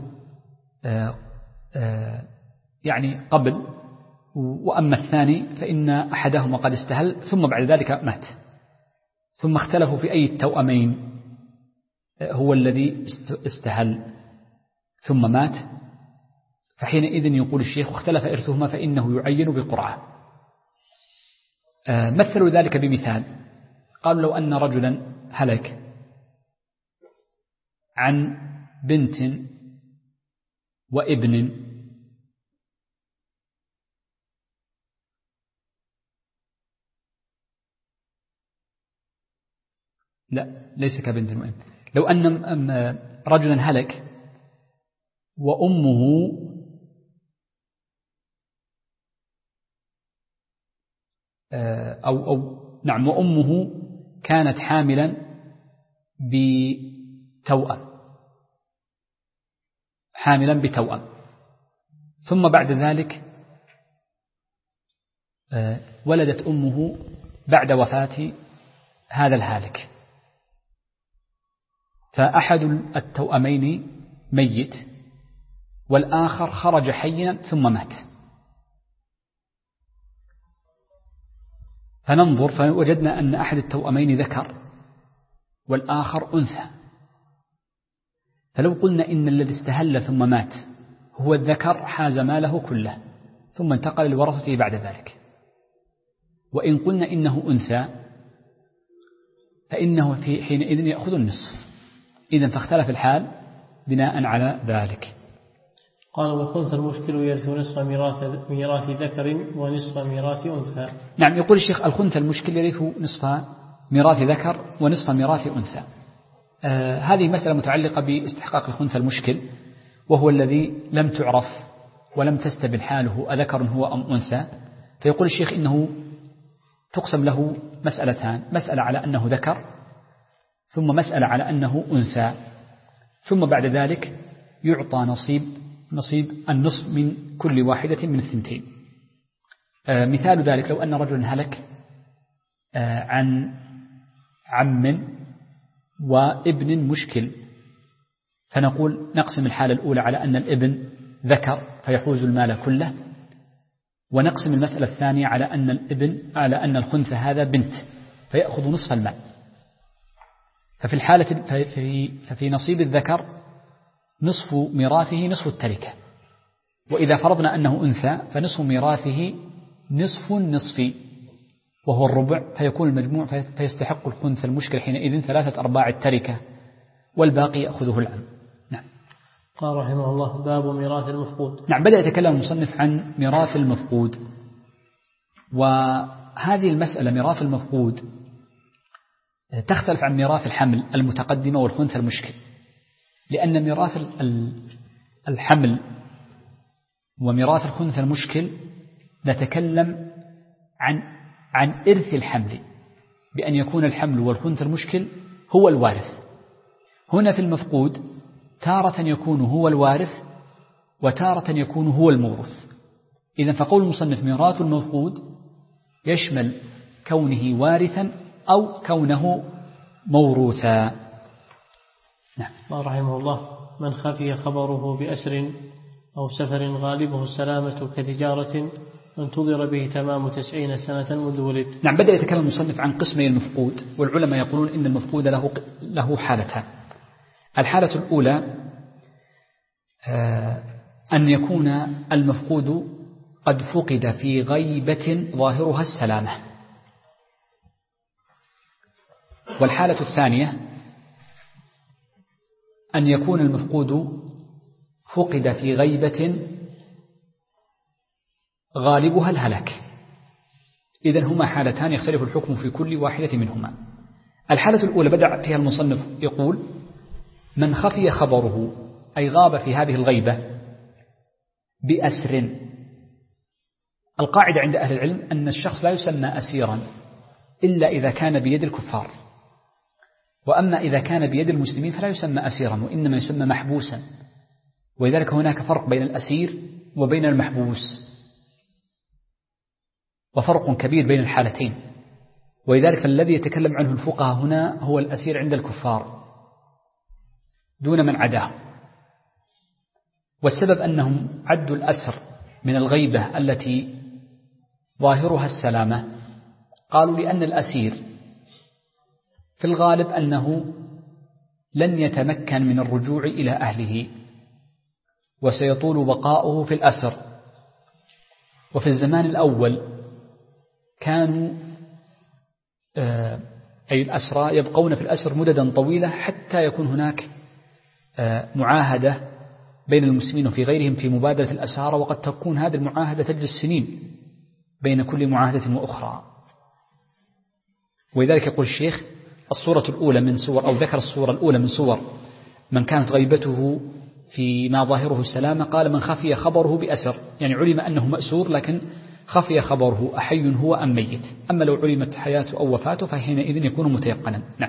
يعني قبل، وأما الثاني فإن أحدهما قد استهل ثم بعد ذلك مات، ثم اختلفوا في أي التوأمين هو الذي استهل ثم مات، فحينئذ يقول الشيخ واختلف إرثهما فإنه يعين بقرعة. مثلوا ذلك بمثال، قالوا لو أن رجلا هلك عن بنت وابن لا ليس كبنت وابن، لو أن رجلا هلك وأمه نعم وأمه كانت حاملا بتوأم، ثم بعد ذلك ولدت أمه بعد وفاة هذا الهالك، فأحد التوأمين ميت والآخر خرج حيا ثم مات، فننظر فوجدنا أن أحد التوأمين ذكر والآخر أنثى، فلو قلنا إن الذي استهل ثم مات هو الذكر حاز ماله كله ثم انتقل لورثته بعد ذلك، وإن قلنا إنه أنثى فإنه في حينئذ يأخذ النصف. إذن فاختلف الحال بناء على ذلك. قال والخنثى المشكل يرث نصف ميراث ذكر ونصف ميراث أنثى. نعم. يقول الشيخ الخنثى المشكل يرث نصف ميراث ذكر ونصف ميراث أنثى. هذه مسألة متعلقة باستحقاق الخنثى المشكل، وهو الذي لم تعرف ولم تستبن حاله أذكر هو أم أنثى، فيقول الشيخ إنه تقسم له مسألتان، مسألة على أنه ذكر ثم مسألة على أنه أنثى، ثم بعد ذلك يعطى نصيب النصف من كل واحدة من الثنتين. مثال ذلك لو أن رجل هلك عن عم وابن مشكل، فنقول نقسم الحالة الأولى على أن الابن ذكر فيحوز المال كله، ونقسم المسألة الثانية على أن الخنثى هذا بنت فيأخذ نصف المال. ففي نصيب الذكر نصف ميراثه نصف التركة، وإذا فرضنا أنه أنثى فنصف ميراثه نصف النصف وهو الربع، فيكون المجموع فيستحق الخنثى المشكل حينئذ 3/4 التركة والباقي يأخذه العم. نعم. قال رحمه الله باب ميراث المفقود. نعم. بدأ يتكلم المصنف عن ميراث المفقود، وهذه المسألة ميراث المفقود تختلف عن ميراث الحمل المتقدمة والخنثى المشكل، لأن ميراث الحمل وميراث الخنثى المشكل نتكلم عن إرث الحمل بأن يكون الحمل والخنثى المشكل هو الوارث. هنا في المفقود تارة يكون هو الوارث وتارة يكون هو المورث. إذن فقول المصنف ميراث المفقود يشمل كونه وارثا أو كونه موروثا. نعم. رحمه الله من خفي خبره بأسر أو سفر غالبه السلامة كتجارة انتظر به تمام 90 سنة منذ ولد. نعم، بدأ يتكلم المصنف عن قسمي المفقود، والعلماء يقولون إن المفقود له حالتان. الحالة الأولى أن يكون المفقود قد فقد في غيبة ظاهرها السلامة، والحالة الثانية أن يكون المفقود فقد في غيبة غالبها الهلاك. إذن هما حالتان يختلف الحكم في كل واحدة منهما. الحالة الأولى بدأ فيها المصنف يقول من خفي خبره، أي غاب في هذه الغيبة بأسر. القاعدة عند أهل العلم أن الشخص لا يسمى أسيرا إلا إذا كان بيد الكفار، وأما إذا كان بيد المسلمين فلا يسمى أسيرا وإنما يسمى محبوسا، ولذلك هناك فرق بين الأسير وبين المحبوس، وفرق كبير بين الحالتين. ولذلك الذي يتكلم عنه الفقهاء هنا هو الأسير عند الكفار دون من عداه، والسبب أنهم عدوا الأسر من الغيبة التي ظاهرها السلامة. قالوا لأن الأسير في الغالب أنه لن يتمكن من الرجوع إلى أهله، وسيطول بقاؤه في الأسر. وفي الزمان الأول كانوا أي الأسرى يبقون في الأسر مددا طويلة حتى يكون هناك معاهدة بين المسلمين وفي غيرهم في مبادلة الأسارى، وقد تكون هذه المعاهدة تجلس سنين بين كل معاهدة وأخرى. ولذلك يقول الشيخ الصورة الأولى من صور، أو ذكر الصورة الأولى من صور من كانت غيبته في ما ظاهره السلامة، قال من خفي خبره بأسر، يعني علم أنه مأسور لكن خفي خبره أحي هو أم ميت. أما لو علمت حياته أو وفاته فحينئذ يكون متيقنا. نعم.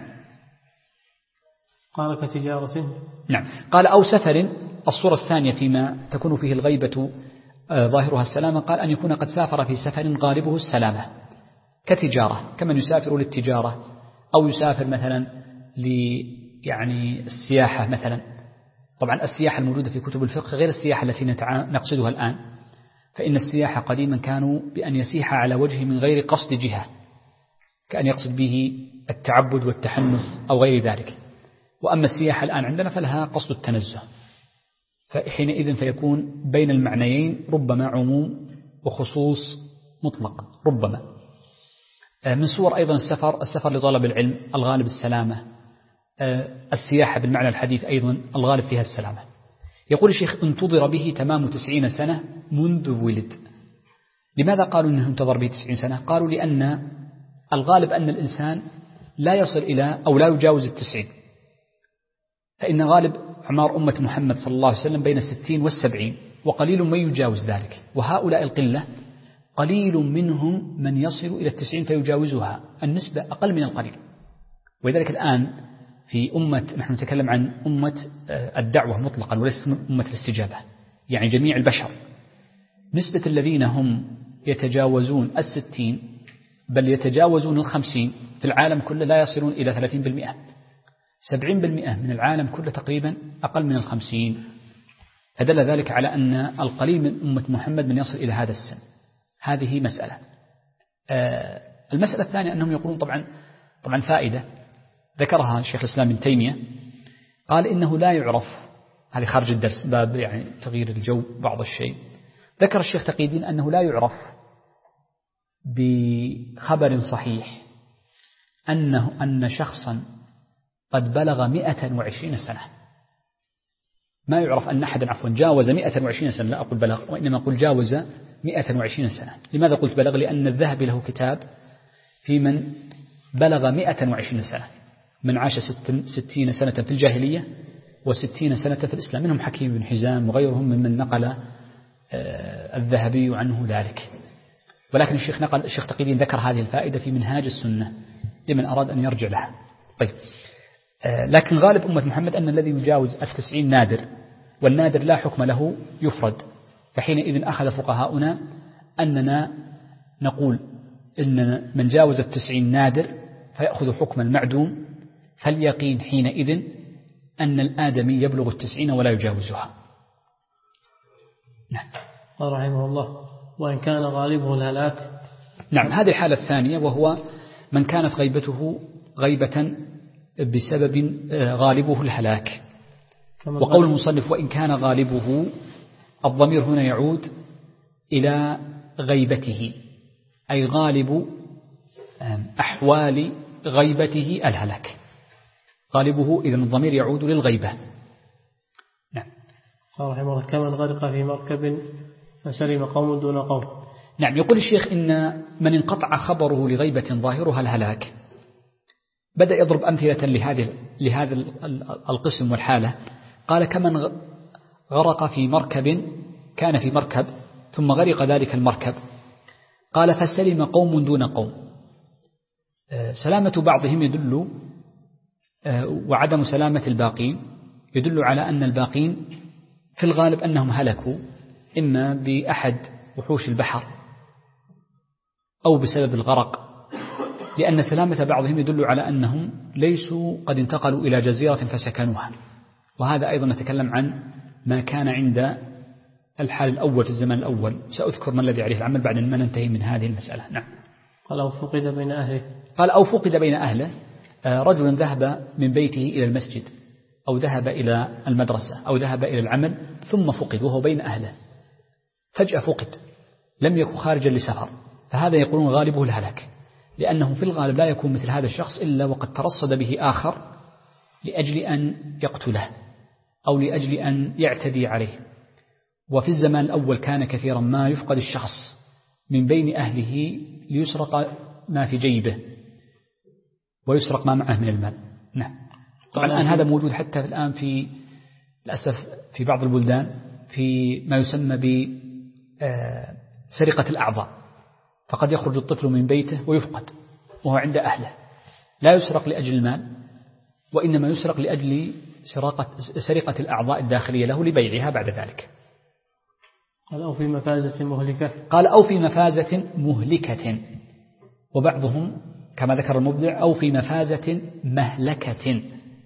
قال كتجارة. نعم. قال أو سفر. الصورة الثانية فيما تكون فيه الغيبة ظاهرها السلامة، قال أن يكون قد سافر في سفر غالبه السلامة كتجارة، كمن يسافر للتجارة أو يسافر مثلا يعني السياحة مثلا. طبعا السياحة الموجودة في كتب الفقه غير السياحة التي نقصدها الآن، فإن السياحة قديما كانوا بأن يسيح على وجهه من غير قصد جهة، كأن يقصد به التعبد والتحنث أو غير ذلك. وأما السياحة الآن عندنا فلها قصد التنزه، فحينئذ فيكون بين المعنيين ربما عموم وخصوص مطلق ربما. من صور أيضا السفر لطلب العلم الغالب السلامة. السياحة بالمعنى الحديث أيضا الغالب فيها السلامة. يقول الشيخ انتظر به تمام 90 سنة منذ ولد. لماذا قالوا أنه انتظر به 90 سنة؟ قالوا لأن الغالب أن الإنسان لا يصل إلى أو لا يجاوز 90، فإن غالب أعمار أمة محمد صلى الله عليه وسلم بين 60 و70، وقليل من يجاوز ذلك، وهؤلاء القلة قليل منهم من يصل إلى 90 فيجاوزها، النسبة أقل من القليل. ولذلك الآن في نحن نتكلم عن أمة الدعوة مطلقا وليس أمة الاستجابة، يعني جميع البشر. نسبة الذين هم يتجاوزون 60 بل يتجاوزون 50 في العالم كله لا يصلون إلى 30%. 70% من العالم كله تقريبا أقل من 50. فدل ذلك على أن القليل من أمة محمد من يصل إلى هذا السن. هذه مسألة. المسألة الثانية أنهم يقولون طبعا فائدة ذكرها شيخ الإسلام ابن تيمية، قال إنه لا يعرف، هذه خارج الدرس باب يعني تغيير الجو بعض الشيء. ذكر الشيخ تقي الدين أنه لا يعرف بخبر صحيح أن شخصا قد بلغ 120 سنة. ما يعرف أن أحدا جاوز 120 سنة، لا أقول بلغ وإنما أقول جاوز 120 سنة. لماذا قلت بلغ؟ لأن الذهبي له كتاب في من بلغ 120 سنة، من عاش 60 سنة في الجاهلية و60 سنة في الإسلام، منهم حكيم بن حزام وغيرهم ممن نقل الذهبي عنه ذلك. ولكن الشيخ تقي الدين ذكر هذه الفائدة في منهاج السنة لمن أراد أن يرجع لها. طيب، لكن غالب أمة محمد أن الذي يجاوز 90 نادر، والنادر لا حكم له يفرد. فحينئذ أخذ فقهاؤنا أننا نقول إن من جاوز 90 نادر فيأخذ حكم المعدوم، فاليقين حينئذ أن الآدمي يبلغ 90 ولا يجاوزها. نعم. قال رحمه الله: وإن كان غالبه الهلاك. نعم، هذه الحالة الثانية، وهو من كانت غيبته غيبة بسبب غالبه الهلاك. وقول المصنف: وإن كان غالبه، الضمير هنا يعود إلى غيبته، أي غالب أحوال غيبته الهلاك. غالبه إذن الضمير يعود للغيبة. نعم. قال رحمه الله: كمن غرق في مركب فسلم قوم دون قوم. نعم. يقول الشيخ: إن من انقطع خبره لغيبة ظاهرها الهلاك، بدأ يضرب أمثلة لهذا القسم والحالة. قال: كمن غرق في مركب، كان في مركب ثم غرق ذلك المركب. قال: فسلم قوم دون قوم. سلامة بعضهم يدل وعدم سلامة الباقين يدل على أن الباقين في الغالب أنهم هلكوا إما بأحد وحوش البحر أو بسبب الغرق، لأن سلامة بعضهم يدل على أنهم ليسوا قد انتقلوا إلى جزيرة فسكنوها. وهذا أيضا نتكلم عن ما كان عند الحال الأول في الزمان الأول، سأذكر ما الذي عليه العمل بعد ما ننتهي من هذه المسألة. نعم. قال: أو فقد بين أهله. قال: أو فقد بين أهله، رجل ذهب من بيته إلى المسجد أو ذهب إلى المدرسة أو ذهب إلى العمل ثم فقد وهو بين أهله، فجأة فقد، لم يكن خارجا لسفر، فهذا يقولون غالبه الهلاك، لأنه في الغالب لا يكون مثل هذا الشخص إلا وقد ترصد به آخر لأجل أن يقتله أو لأجل أن يعتدي عليه. وفي الزمان الأول كان كثيرا ما يفقد الشخص من بين أهله ليسرق ما في جيبه ويسرق ما معه من المال. نعم. طبعا الآن هذا موجود حتى الآن في للأسف في بعض البلدان في ما يسمى بسرقة الأعضاء، فقد يخرج الطفل من بيته ويفقد وهو عند أهله، لا يسرق لأجل المال وإنما يسرق لأجل سرقة الأعضاء الداخلية له لبيعها بعد ذلك. قال: أو في مفازة مهلكة. قال: أو في مفازة مهلكة، وبعضهم كما ذكر المبدع أو في مفازة مهلكة،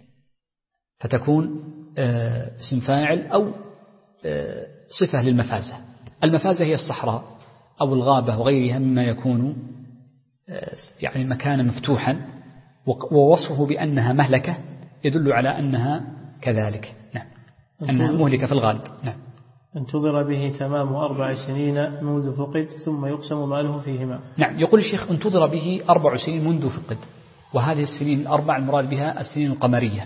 فتكون اسم فاعل أو صفة للمفازة. المفازة هي الصحراء أو الغابة وغيرها مما يكون يعني مكانا مفتوحا، ووصفه بأنها مهلكة يدل على أنها كذلك. نعم. أنها مهلكة في الغالب. نعم. انتظر به تمام 4 سنين منذ فقد ثم يقسم ماله فيهما. نعم. يقول الشيخ: انتظر به 4 سنين منذ فقد، وهذه السنين ال4 المراد بها السنين القمرية،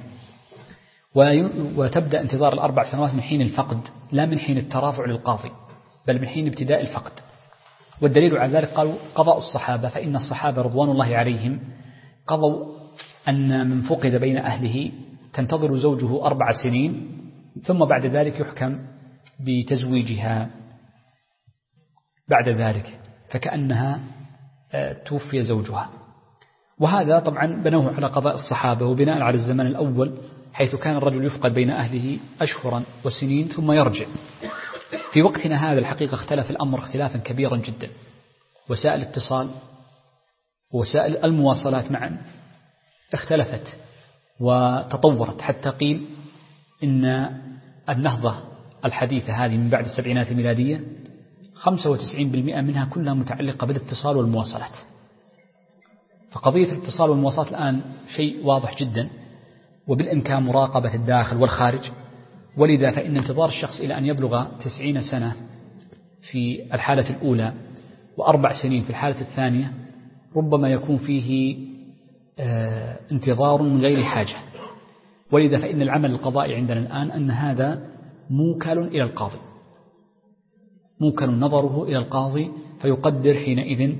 وتبدأ انتظار ال4 سنوات من حين الفقد لا من حين الترافع للقاضي، بل من حين ابتداء الفقد. والدليل على ذلك قالوا قضاء الصحابة، فإن الصحابة رضوان الله عليهم قضوا أن من فقد بين أهله تنتظر زوجه 4 سنين ثم بعد ذلك يحكم بتزويجها بعد ذلك، فكأنها توفي زوجها. وهذا طبعا بنوه على قضاء الصحابة وبناء على الزمان الأول، حيث كان الرجل يفقد بين أهله أشهرا وسنين ثم يرجع. في وقتنا هذا الحقيقة اختلف الأمر اختلافا كبيرا جدا، وسائل الاتصال ووسائل المواصلات معا اختلفت وتطورت، حتى قيل إن النهضة الحديثة هذه من بعد السبعينات الميلادية 95% منها كلها متعلقة بالاتصال والمواصلات. فقضية الاتصال والمواصلات الآن شيء واضح جدا، وبالإمكان مراقبة الداخل والخارج، ولذا فإن انتظار الشخص إلى أن يبلغ 90 سنة في الحالة الأولى و4 سنين في الحالة الثانية ربما يكون فيه انتظار من غير حاجة. ولذا فإن العمل القضائي عندنا الآن أن هذا موكل إلى القاضي، موكل نظره إلى القاضي، فيقدر حينئذ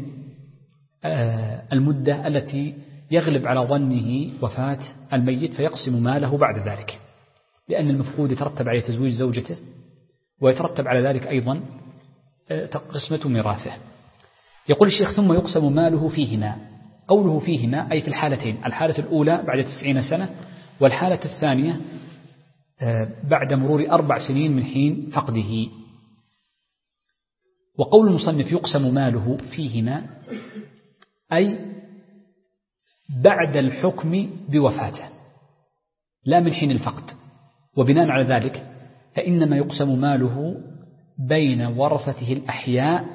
المدة التي يغلب على ظنه وفاة الميت فيقسم ماله بعد ذلك، لأن المفقود يترتب عليه تزويج زوجته ويترتب على ذلك أيضا قسمة ميراثه. يقول الشيخ: ثم يقسم ماله فيهما. قوله فيهما أي في الحالتين، الحالة الأولى بعد 90 سنة والحالة الثانية بعد مرور 4 سنين من حين فقده. وقول المصنف يقسم ماله فيهما أي بعد الحكم بوفاته، لا من حين الفقد. وبناء على ذلك فإنما يقسم ماله بين ورثته الأحياء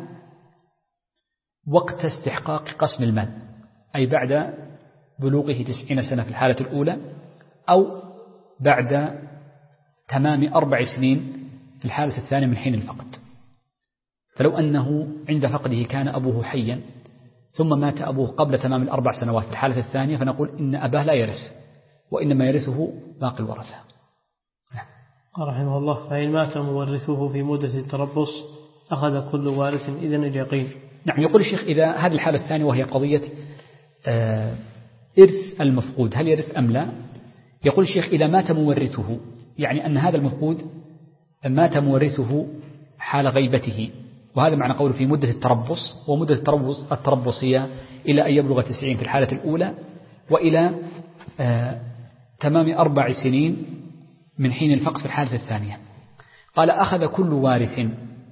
وقت استحقاق قسم المال، أي بعد بلوغه 90 سنة في الحالة الأولى، أو بعد تمام 4 سنين في الحالة الثانية من حين الفقد. فلو أنه عند فقده كان أبوه حيا ثم مات أبوه قبل تمام 4 سنوات في الحالة الثانية، فنقول إن أباه لا يرث، وإنما يرثه باقي الورثة. قال رحمه الله: فإن مات مورثه في مدة التربص أخذ كل وارث إذن اليقين. نعم. يقول الشيخ إذا هذه الحالة الثانية وهي قضية إرث المفقود هل يرث أم لا؟ يقول الشيخ إذا مات مورثه، يعني أن هذا المفقود مات مورثه حال غيبته، وهذا معنى قوله في مدة التربص. ومدة التربص هي إلى أن يبلغ 90 في الحالة الأولى، وإلى تمام 4 سنين من حين الفقد في الحالة الثانية. قال أخذ كل وارث،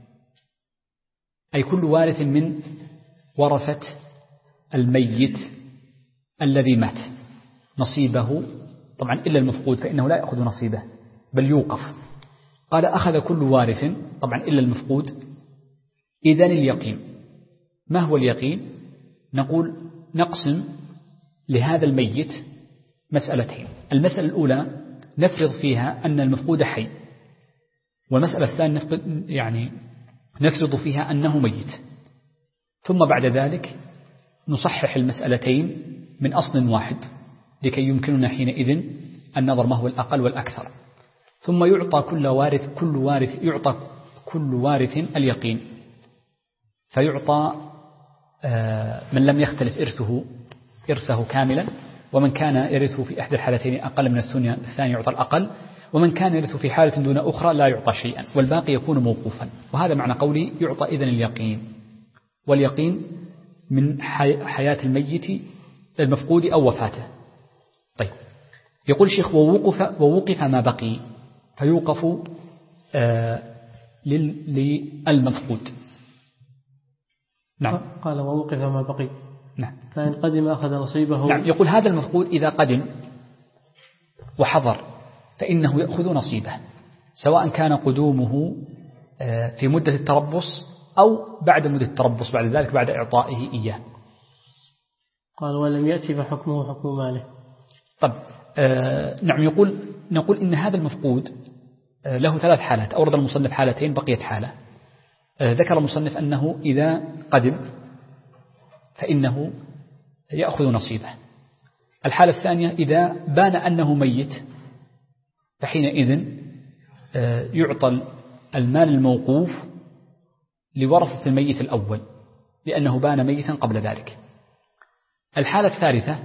أي كل وارث من ورثة الميت الذي مات نصيبه، طبعا إلا المفقود فإنه لا يأخذ نصيبه بل يوقف. قال أخذ كل وارث، طبعا إلا المفقود، إذن اليقين. ما هو اليقين؟ نقول نقسم لهذا الميت مسألتين. المسألة الأولى نفرض فيها أن المفقود حي، والمسألة الثانية نفرض فيها أنه ميت، ثم بعد ذلك نصحح المسألتين من أصل واحد لكي يمكننا حينئذ النظر ما هو الأقل والأكثر. ثم يعطى كل وارث اليقين، فيعطى من لم يختلف إرثه كاملا، ومن كان يرثه في إحدى الحالتين أقل من الثاني يعطى الأقل، ومن كان يرثه في حالة دون أخرى لا يعطى شيئا، والباقي يكون موقوفا. وهذا معنى قولي يعطى إذن اليقين. واليقين من حياة الميت المفقود أو وفاته. طيب، يقول الشيخ ووقف ما بقي، فيوقف للمفقود. نعم. قال ووقف ما بقي. نعم. فإن قدم أخذ نصيبه. نعم. يقول هذا المفقود إذا قدم وحضر فإنه يأخذ نصيبه، سواء كان قدومه في مدة التربص أو بعد مدة التربص بعد ذلك بعد إعطائه إياه. قال ولم يأتي فحكمه حكم ماله. طب نعم. نقول إن هذا المفقود له 3 حالات. أورد المصنف حالتين، بقيت حالة. ذكر المصنف أنه إذا قدم فإنه يأخذ نصيبه. الحالة الثانية إذا بان أنه ميت، فحينئذ يعطى المال الموقوف لورثة الميت الأول لأنه بان ميتا قبل ذلك. الحالة الثالثة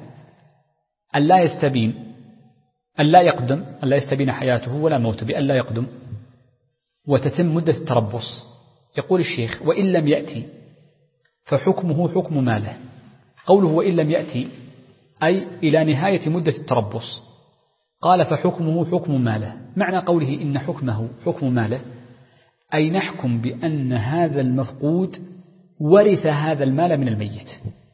أن لا يستبين حياته ولا موته، بأن لا يقدم وتتم مدة التربص. يقول الشيخ وإن لم يأتي فحكمه حكم ماله. قوله وإن لم يأتي أي إلى نهاية مدة التربص. قال فحكمه حكم ماله. معنى قوله إن حكمه حكم ماله أي نحكم بأن هذا المفقود ورث هذا المال من الميت،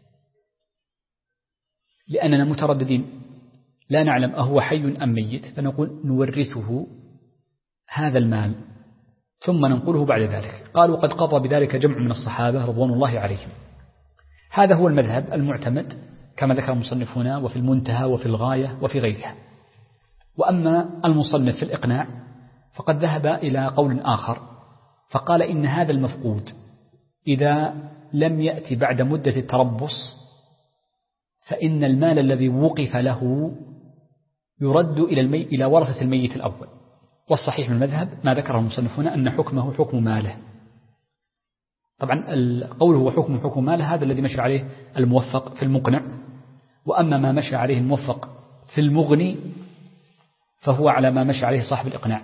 لأننا مترددين لا نعلم أهو حي أم ميت، فنقول نورثه هذا المال ثم ننقله بعد ذلك. قالوا قد قضى بذلك جمع من الصحابة رضوان الله عليهم. هذا هو المذهب المعتمد كما ذكر المصنف هنا وفي المنتهى وفي الغاية وفي غيرها. وأما المصنف في الإقناع فقد ذهب إلى قول آخر، فقال إن هذا المفقود إذا لم يأتي بعد مدة التربص فإن المال الذي وقف له يرد إلى ورثة الميت الأول. والصحيح من المذهب ما ذكره المصنف هنا أن حكمه حكم ماله. طبعا القول هو حكم ماله، هذا الذي مشى عليه الموفق في المقنع. وأما ما مشى عليه الموفق في المغني فهو على ما مشى عليه صاحب الإقناع.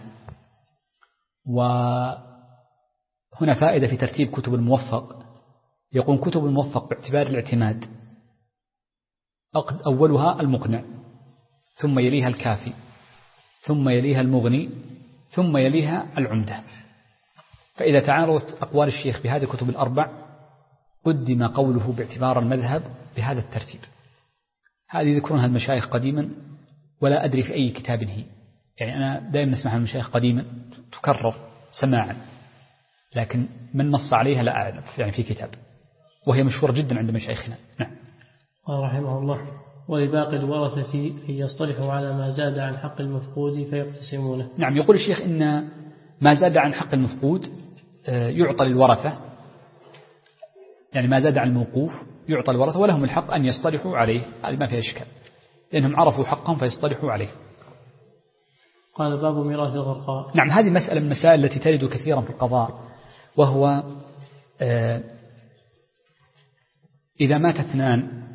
وهنا فائدة في ترتيب كتب الموفق. يقول كتب الموفق باعتبار الاعتماد أولها المقنع، ثم يليها الكافي، ثم يليها المغني، ثم يليها العمدة. فإذا تعارضت أقوال الشيخ بهذه الكتب الأربع قدم قوله باعتبار المذهب بهذا الترتيب. هذه ذكرونها المشايخ قديما ولا أدري في أي كتاب هي. يعني أنا دائما نسمعها من المشايخ قديما تكرر سماعا، لكن من نص عليها لا أعلم يعني في كتاب، وهي مشهورة جدا عند مشايخنا. نعم. قال رحمه الله: ولباقي الورثة أن يصطلحوا على ما زاد عن حق المفقود فيقتسمونه. نعم. يقول الشيخ إن ما زاد عن حق المفقود يعطى للورثة، يعني ما زاد عن الموقوف يعطى الورثة ولهم الحق أن يصطلحوا عليه، هذه ما فيها إشكال لأنهم عرفوا حقهم فيصطلحوا عليه. قال: باب ميراث الغرقاء. نعم. هذه مسألة من المسائل التي ترد كثيرا في القضاء، وهو إذا مات اثنان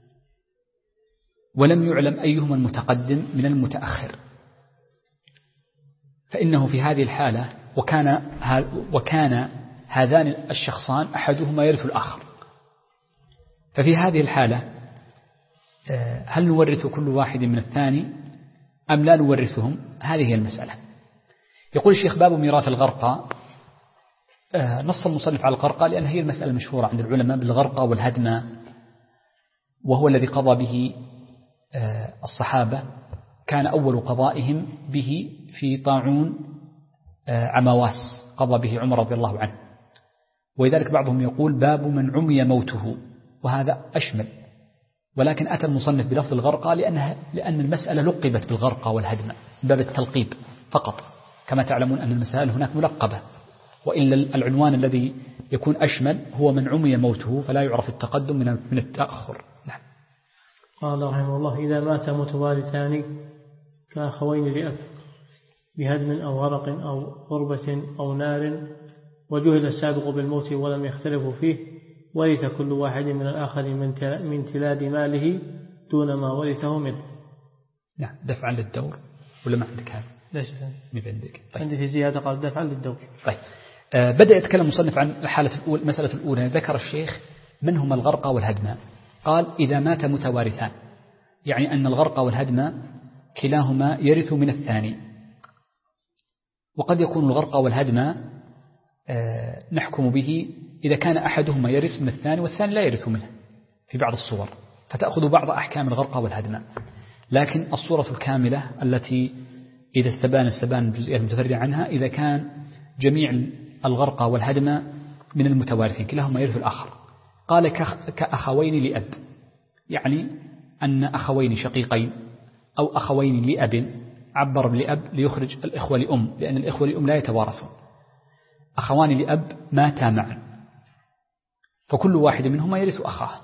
ولم يعلم أيهما المتقدم من المتأخر، فإنه في هذه الحالة وكان هذان الشخصان أحدهما يرث الآخر، ففي هذه الحالة هل نورث كل واحد من الثاني أم لا نورثهم؟ هذه هي المسألة. يقول الشيخ: باب ميراث الغرقى. نص المصنف على الغرقى لأن هي المسألة المشهورة عند العلماء بالغرقى والهدمى، وهو الذي قضى به الصحابة، كان أول قضائهم به في طاعون عمواس قضى به عمر رضي الله عنه، ولذلك بعضهم يقول: باب من عمي موته، وهذا أشمل، ولكن أتى المصنف بلفظ الغرقى لأن المسألة لقبت بالغرقى والهدمى باب التلقيب فقط، كما تعلمون أن المسائل هناك ملقبة، وإلا العنوان الذي يكون أشمل هو من عمي موته، فلا يعرف التقدم من التأخر. نعم. قال رحمه الله: إذا مات متوارثان كأخوين لأب بهدم أو غرق أو غربة أو نار، وجهل السابق بالموت ولم يختلفوا فيه، ورث كل واحد من الآخر من تلاد ماله دون ما ورثه منه. نعم. دفعا للدور ولا ما عندك هذا؟ ليس عندك. طيب. عندي في زيادة قال دفعا للدور. طيب. بدأ يتكلم المصنف عن المسألة الأولى. ذكر الشيخ من هما الغرقى والهدمى. قال: إذا مات متوارثان، يعني أن الغرقى والهدمى كلاهما يرث من الثاني، وقد يكون الغرقى والهدمى نحكم به إذا كان أحدهما يرث من الثاني والثاني لا يرث منه في بعض الصور، فتأخذ بعض أحكام الغرقى والهدمى. لكن الصورة الكاملة التي إذا استبان الجزئيات المتفردة عنها إذا كان جميع الغرقى والهدمى من المتوارثين كلاهما يرث الآخر. قال: كأخوين لأب، يعني أن أخوين شقيقين أو أخوين لأب، عبر بلأب ليخرج الإخوة لأم، لأن الإخوة لأم لا يتوارثون. أخوان لأب ماتا معا، فكل واحد منهما يرث أخاه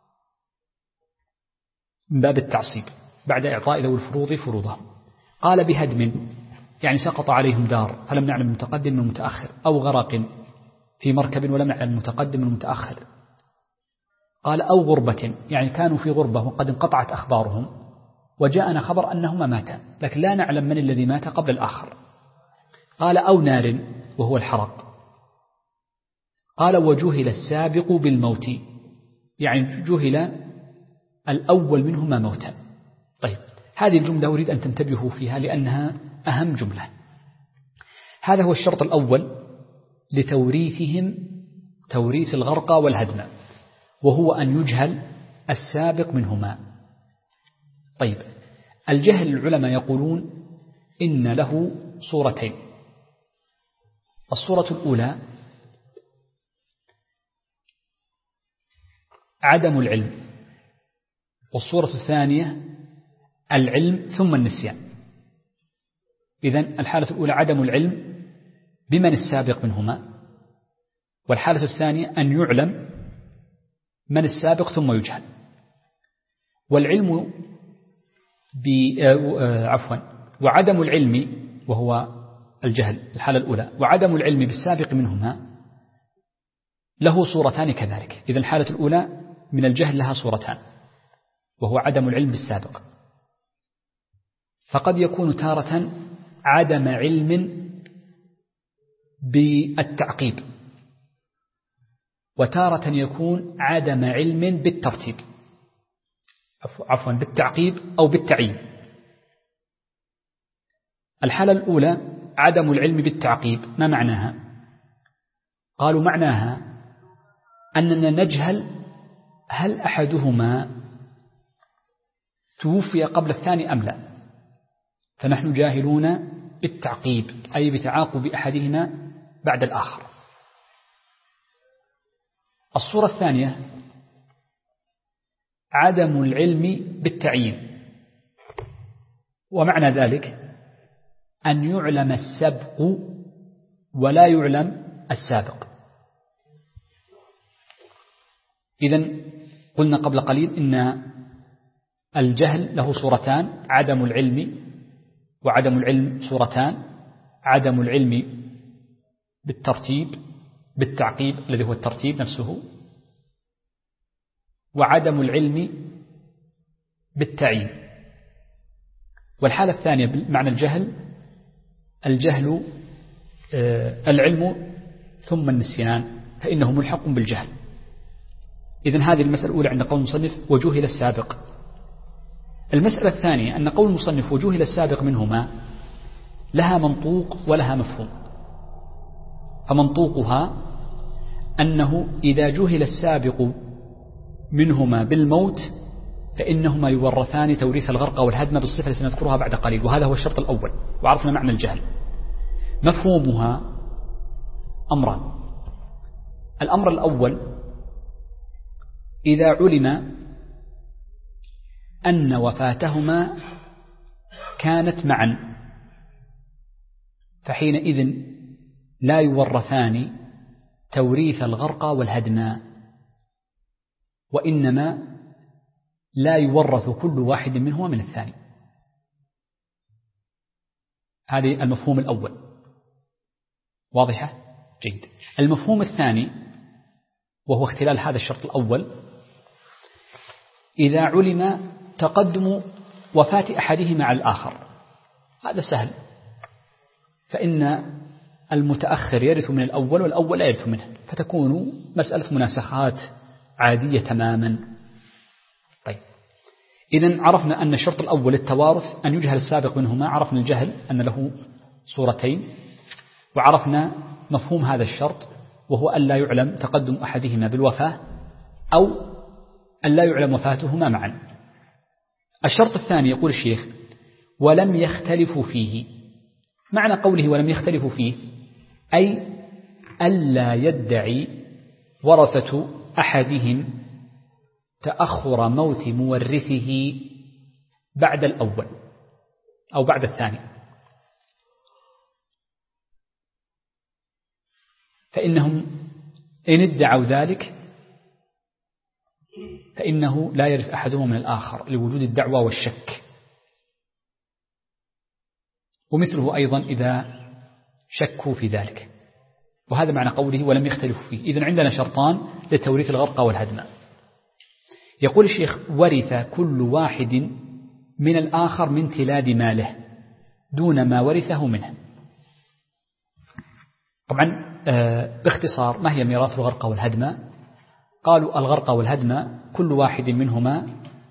من باب التعصيب بعد إعطاء ذوي الفروض فروضهم. قال: بهدم، يعني سقط عليهم دار فلم نعلم المتقدم من المتأخر، أو غرق في مركب ولم نعلم المتقدم من المتأخر. قال: أو غربة، يعني كانوا في غربة وقد انقطعت أخبارهم وجاءنا خبر أنهما ماتا لكن لا نعلم من الذي مات قبل الآخر. قال: أو نار، وهو الحرق. قال: وجهل السابق بالموت، يعني جهل الأول منهما موتا. طيب، هذه الجملة أريد أن تنتبهوا فيها لأنها أهم جملة. هذا هو الشرط الأول لتوريثهم، توريث الغرقى والهدمى، وهو أن يجهل السابق منهما. طيب، الجهل العلماء يقولون إن له صورتين. الصورة الأولى عدم العلم، والصورة الثانية العلم ثم النسيان. إذن الحالة الأولى عدم العلم بمن السابق منهما، والحالة الثانية أن يعلم من السابق ثم يجهل. والعلم وعدم العلم وهو الجهل الحالة الأولى، وعدم العلم بالسابق منهما له صورتان كذلك. إذن الحالة الأولى من الجهل لها صورتان، وهو عدم العلم بالسابق، فقد يكون تارة عدم علم بالتعقيب، وتارة يكون عدم علم بالترتيب، بالتعقيب أو بالتعيين. الحالة الأولى عدم العلم بالتعقيب، ما معناها؟ قالوا معناها أننا نجهل هل أحدهما توفي قبل الثاني أم لا، فنحن جاهلون بالتعقيب، أي بتعاقب أحدهما بعد الآخر. الصورة الثانية عدم العلم بالتعيين، ومعنى ذلك أن يعلم السبق ولا يعلم السابق. إذن قلنا قبل قليل إن الجهل له صورتان: عدم العلم، وعدم العلم صورتان: عدم العلم بالترتيب بالتعقيب الذي هو الترتيب نفسه، وعدم العلم بالتعيين. والحالة الثانية بمعنى الجهل العلم ثم النسيان، فإنه ملحق بالجهل. إذن هذه المسألة الأولى عند قول المصنف وجهل السابق. المسألة الثانية أن قول المصنف وجهل السابق منهما لها منطوق ولها مفهوم. فمنطوقها أنه إذا جهل السابق منهما بالموت فإنهما يورثان توريث الغرق والهدم بالصفة التي سنذكرها بعد قليل، وهذا هو الشرط الأول، وعرفنا معنى الجهل. مفهومها أمران: الأمر الأول إذا علم أن وفاتهما كانت معا فحينئذ لا يورثان توريث الغرق والهدم، وإنما لا يورث كل واحد منهما من الثاني. هذا المفهوم الأول، واضحة؟ جيد. المفهوم الثاني وهو اختلال هذا الشرط الأول: إذا علم تقدم وفاة أحدهما على الآخر، هذا سهل، فإن المتأخر يرث من الأول والأول لا يرث منه، فتكون مسألة مناسخات عادية تماما. طيب، إذن عرفنا أن الشرط الأول التوارث أن يجهل السابق منهما، عرفنا الجهل أن له صورتين، وعرفنا مفهوم هذا الشرط وهو أن لا يعلم تقدم أحدهما بالوفاة أو أن لا يعلم وفاتهما معا. الشرط الثاني يقول الشيخ ولم يختلفوا فيه. معنى قوله ولم يختلفوا فيه أي ألا يدعي ورثة أحدهم تأخر موت مورثه بعد الأول أو بعد الثاني، فإنهم إن ادعوا ذلك فإنه لا يرث أحدهم من الآخر لوجود الدعوى والشك، ومثله أيضا إذا شكوا في ذلك. وهذا معنى قوله ولم يختلفوا فيه. إذن عندنا شرطان لتوريث الغرق والهدم. يقول الشيخ ورث كل واحد من الآخر من تلاد ماله دون ما ورثه منه. طبعا باختصار ما هي ميراث الغرق والهدم؟ قالوا الغرق والهدم كل واحد منهما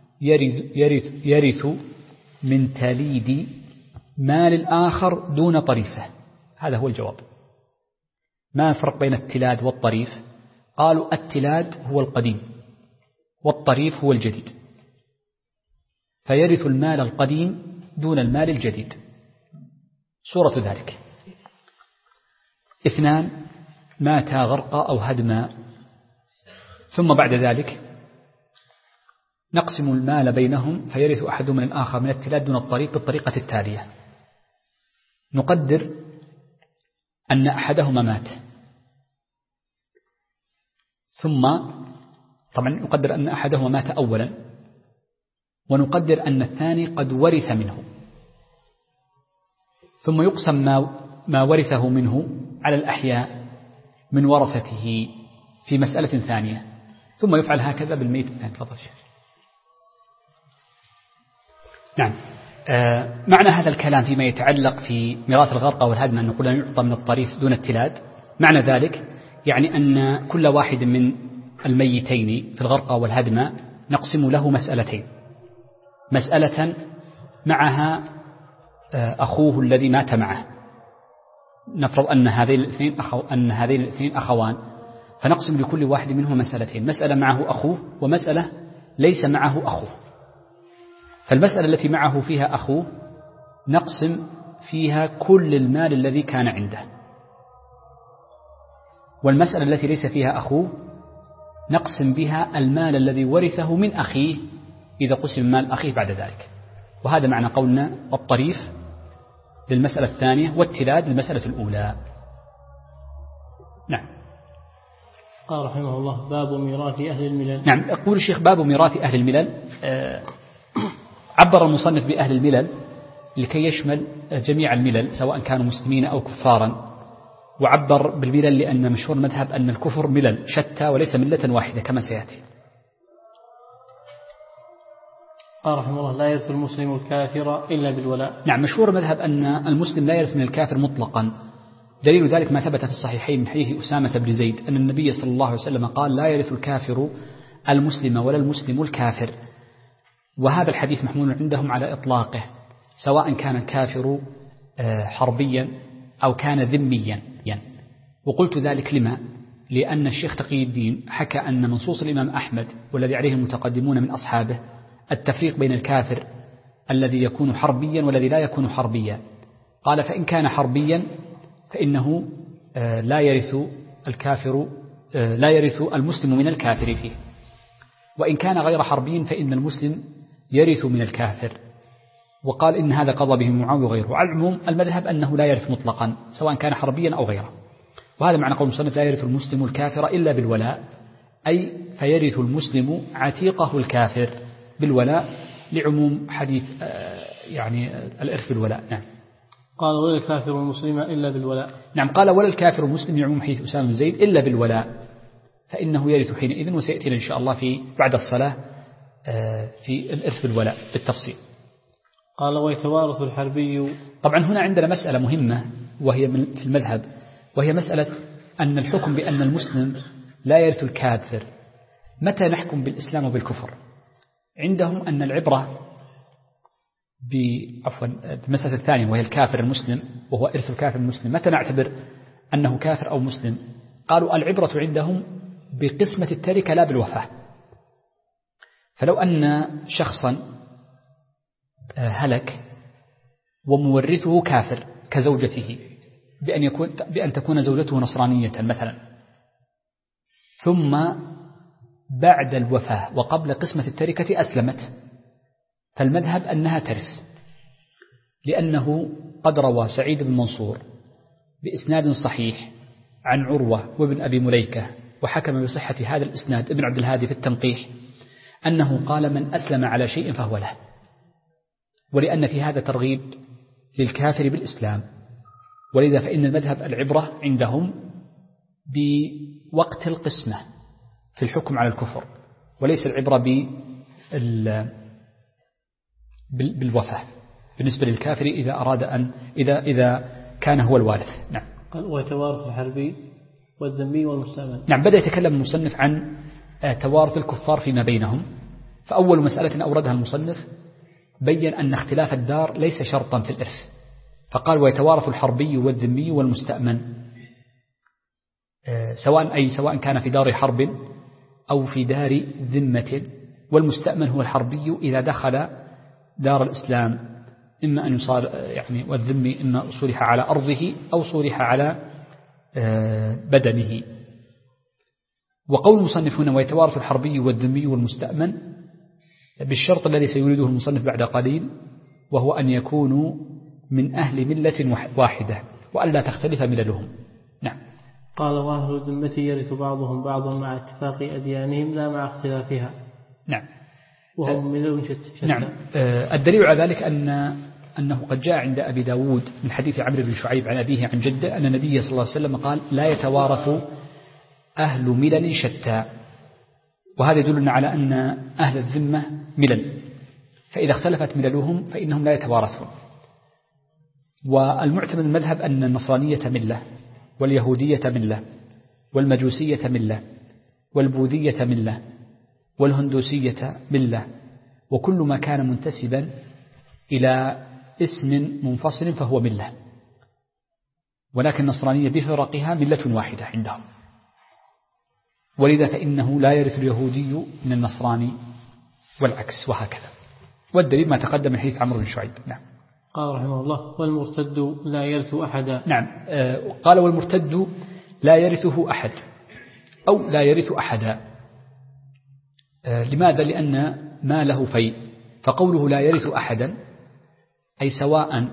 يرث من تليد مال الآخر دون طريفه. هذا هو الجواب. ما الفرق بين التلاد والطريف؟ قالوا التلاد هو القديم والطريف هو الجديد، فيرث المال القديم دون المال الجديد. صورة ذلك: اثنان ماتا غرقا أو هدما، ثم بعد ذلك نقسم المال بينهم فيرث أحدهم من الآخر من التلاد دون الطريف بالطريقة التالية: نقدر أن أحدهما مات، ثم طبعا نقدر أن أحدهما مات أولا، ونقدر أن الثاني قد ورث منه، ثم يقسم ما ورثه منه على الأحياء من ورثته في مسألة ثانية، ثم يفعل هكذا بالميت الثاني. تفضل شيخ. نعم. معنى هذا الكلام فيما يتعلق في ميراث الغرق والهدم أن نقول أن يعطى من الطريف دون التلاد، معنى ذلك يعني أن كل واحد من الميتين في الغرق والهدم نقسم له مسألتين: مسألة معها أخوه الذي مات معه، نفرض أن هذين الاثنين أخوان، فنقسم لكل واحد منهم مسألتين: مسألة معه أخوه ومسألة ليس معه أخوه. فالمسألة التي معه فيها أخوه نقسم فيها كل المال الذي كان عنده، والمسألة التي ليس فيها أخوه نقسم بها المال الذي ورثه من أخيه إذا قسم مال أخيه بعد ذلك. وهذا معنى قولنا الطريف للمسألة الثانية والتلاد للمسألة الأولى. نعم. قال رحمه الله: باب ميراث أهل الملل. نعم، يقول الشيخ: باب ميراث أهل الملل. عبر المصنف بأهل الملل لكي يشمل جميع الملل سواء كانوا مسلمين أو كفارا، وعبر بالملل لأن مشهور المذهب أن الكفر ملل شتى وليس ملة واحدة كما سيأتي. قال رحمه الله: لا يرث المسلم الكافر إلا بالولاء. نعم، مشهور المذهب أن المسلم لا يرث من الكافر مطلقا. دليل ذلك ما ثبت في الصحيحين من حديث أسامة بن زيد أن النبي صلى الله عليه وسلم قال: لا يرث الكافر المسلم ولا المسلم الكافر. وهذا الحديث محمول عندهم على إطلاقه سواء كان الكافر حربيا أو كان ذميا. وقلت ذلك لما؟ لأن الشيخ تقي الدين حكى أن منصوص الإمام أحمد والذي عليه المتقدمون من أصحابه التفريق بين الكافر الذي يكون حربيا والذي لا يكون حربيا. قال: فإن كان حربيا فإنه لا يرث المسلم من الكافر فيه، وإن كان غير حربي فإن المسلم يرث من الكافر. وقال إن هذا قضى به معاوية وغيره. على العموم المذهب أنه لا يرث مطلقا سواء كان حربيا أو غيره. وهذا معنى قول المصنف: لا يرث المسلم الكافر إلا بالولاء، أي فيرث المسلم عتيقه الكافر بالولاء، لعموم حديث الإرث بالولاء. نعم. قال: ولا الكافر المسلم إلا بالولاء. نعم، قال: ولا الكافر المسلم يعموم حديث أسامة بن زيد إلا بالولاء، فإنه يرث حينئذ. وسيأتينا إن شاء الله في بعد الصلاة في الإرث بالولاء بالتفصيل. قال: ويتوارث الحربي. طبعا هنا عندنا مسألة مهمة وهي في المذهب، وهي مسألة أن الحكم بأن المسلم لا يرث الكافر. متى نحكم بالإسلام وبالكفر؟ عندهم أن العبرة بالمسألة الثانية وهي الكافر المسلم، وهو إرث الكافر المسلم. متى نعتبر أنه كافر أو مسلم؟ قالوا: العبرة عندهم بقسمة التركة لا بالوفاة. فلو أن شخصا هلك ومورثه كافر كزوجته بأن تكون زوجته نصرانية مثلا، ثم بعد الوفاة وقبل قسمة التركة أسلمت، فالمذهب أنها ترث، لأنه قد روى سعيد بن منصور بإسناد صحيح عن عروة وابن أبي مليكة، وحكم بصحة هذا الإسناد ابن عبد الهادي في التنقيح، أنه قال: من أسلم على شيء فهو له. ولأن في هذا ترغيب للكافر بالإسلام، ولذا فإن المذهب العبرة عندهم بوقت القسمة في الحكم على الكفر، وليس العبرة بالوفاة بالنسبة للكافر إذا أراد إذا كان هو الوارث. نعم. ويتوارث الحربي والذمي والمستأمن. نعم، بدأ يتكلم المصنف عن توارث الكفار فيما بينهم. فأول مسألة أوردها المصنف بين أن اختلاف الدار ليس شرطا في الإرث، فقال: ويتوارث الحربي والذمي والمستأمن، سواء كان في دار حرب أو في دار ذمة. والمستأمن هو الحربي إذا دخل دار الإسلام، إما أن يصار والذمي إما صلح على أرضه أو صلح على بدنه. وقول المصنف هنا: ويتوارث الحربي والذمي والمستأمن، بالشرط الذي سيريده المصنف بعد قليل، وهو أن يكونوا من أهل ملة واحدة وألا تختلف مللهم. نعم. قال: وأهل الذمة يرث بعضهم بعضا مع اتفاق أديانهم لا مع اختلافها. نعم. وهم ملل شتى. نعم. الدليل على ذلك أنه قد جاء عند أبي داود من حديث عمرو بن شعيب عن أبيه عن جده أن النبي صلى الله عليه وسلم قال: لا يتوارث أهل ملل شتى. وهذا يدلنا على أن أهل الذمة ملل، فإذا اختلفت مللهم فإنهم لا يتوارثون. والمعتمد المذهب أن النصرانية ملة، واليهودية ملة، والمجوسية ملة، والبوذية ملة، والهندوسية ملة، وكل ما كان منتسبا إلى اسم منفصل فهو ملة. ولكن النصرانية بفرقها ملة واحدة عندهم، ولذا فإنه لا يرث اليهودي من النصراني والعكس، وهكذا. والدليل ما تقدم من حديث عمرو بن شعيب. نعم. قال رحمه الله والمرتد لا يرث أحدا. نعم، قال والمرتد لا يرثه أحد أو لا يرث أحدا. لماذا؟ لأن ما له فيء، فقوله لا يرث أحدا أي سواء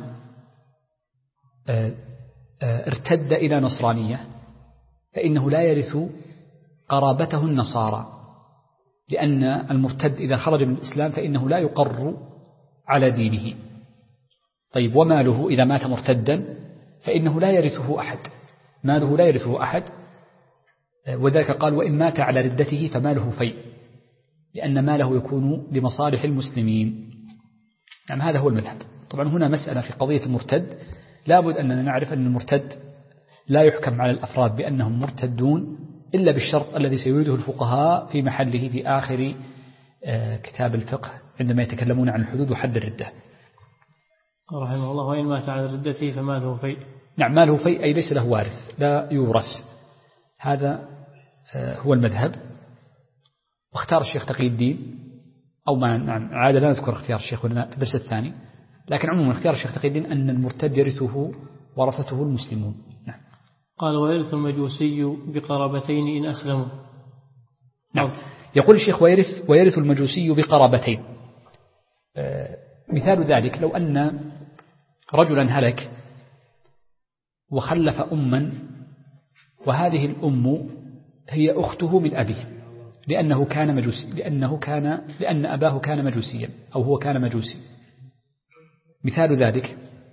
ارتد إلى نصرانية فإنه لا يرث قرابته النصارى، لأن المرتد إذا خرج من الإسلام فإنه لا يقر على دينه. طيب وماله إذا مات مرتدا فإنه لا يرثه أحد، ماله لا يرثه أحد، وذلك قال وإن مات على ردته فماله فيء، لأن ماله يكون لمصالح المسلمين. نعم، هذا هو المذهب. طبعا هنا مسألة في قضية المرتد، لابد أننا نعرف أن المرتد لا يحكم على الأفراد بأنهم مرتدون إلا بالشرط الذي سيريده الفقهاء في محله في آخر كتاب الفقه عندما يتكلمون عن الحدود وحد الردة. رحمه الله وإن مات على ردته فماله فيء. نعم، ماله فيء أي ليس له وارث، لا يورث. هذا هو المذهب. واختار الشيخ تقي الدين أو ما نعم عادة لا نذكر اختيار الشيخ في الدرس الثاني، لكن عموما اختيار الشيخ تقي الدين أن المرتد يرثه ورثته المسلمون. نعم. قال ويرث المجوسي بقرابتين إن أسلموا. نعم، يقول الشيخ ويرث المجوسي بقرابتين. مثال ذلك لو أن رجلا هلك وخلف أما، وهذه الأم هي أخته من أبيه لأنه كان مجوسي، لأن أباه كان مجوسيا أو هو كان مجوسي. مثال ذلك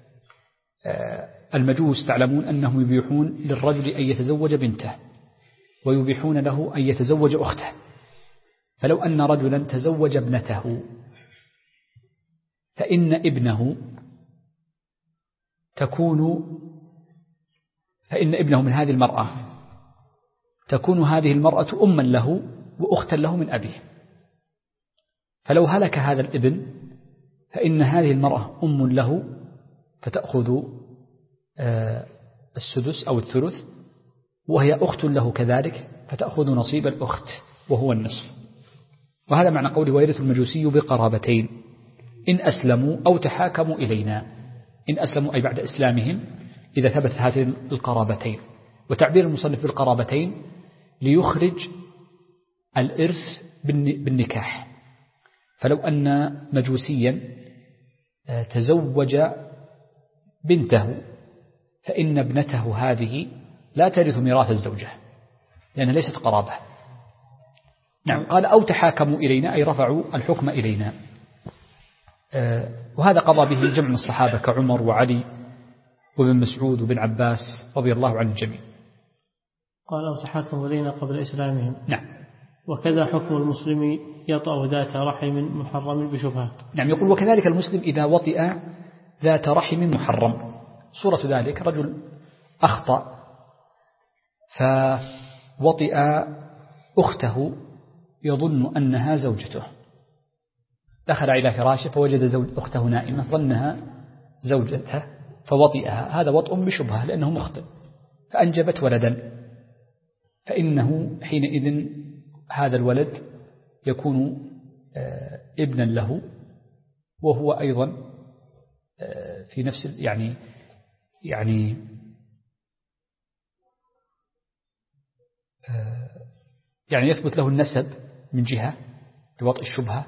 المجوس تعلمون أنهم يبيحون للرجل أن يتزوج بنته ويبيحون له أن يتزوج أخته، فلو أن رجلا تزوج ابنته فإن ابنه من هذه المرأة تكون هذه المرأة أما له وأختا له من أبيه. فلو هلك هذا الابن فإن هذه المرأة أم له فتأخذ السدس أو الثلث، وهي أخت له كذلك فتأخذ نصيب الأخت وهو النصف. وهذا معنى قوله ويرث المجوسي بقرابتين إن أسلموا أو تحاكموا إلينا. إن أسلموا أي بعد إسلامهم إذا ثبت هذه القرابتين. وتعبير المصنف بالقرابتين ليخرج الإرث بالنكاح. فلو أن مجوسيا تزوج بنته فإن ابنته هذه لا ترث ميراث الزوجة لأنها ليست قرابة. نعم، قال أو تحاكموا إلينا أي رفعوا الحكم إلينا. وهذا قضى به جمع من الصحابة كعمر وعلي وابن مسعود وابن عباس رضي الله عن الجميع. قال أو تحاكموا إلينا قبل إسلامهم. نعم. وكذا حكم المسلم يطأ ذات رحم محرم بشبهة. نعم، يقول وكذلك المسلم إذا وطئ ذات رحم محرم. صورة ذلك رجل أخطأ فوطئ أخته يظن أنها زوجته، دخل إلى فراشه فوجد أخته نائمة ظنها زوجته فوطئها، هذا وطء بشبهة لأنه مخطئ، فأنجبت ولدا، فإنه حينئذ هذا الولد يكون ابنا له، وهو أيضا في نفس يعني يثبت له النسب من جهة لوطء الشبهة،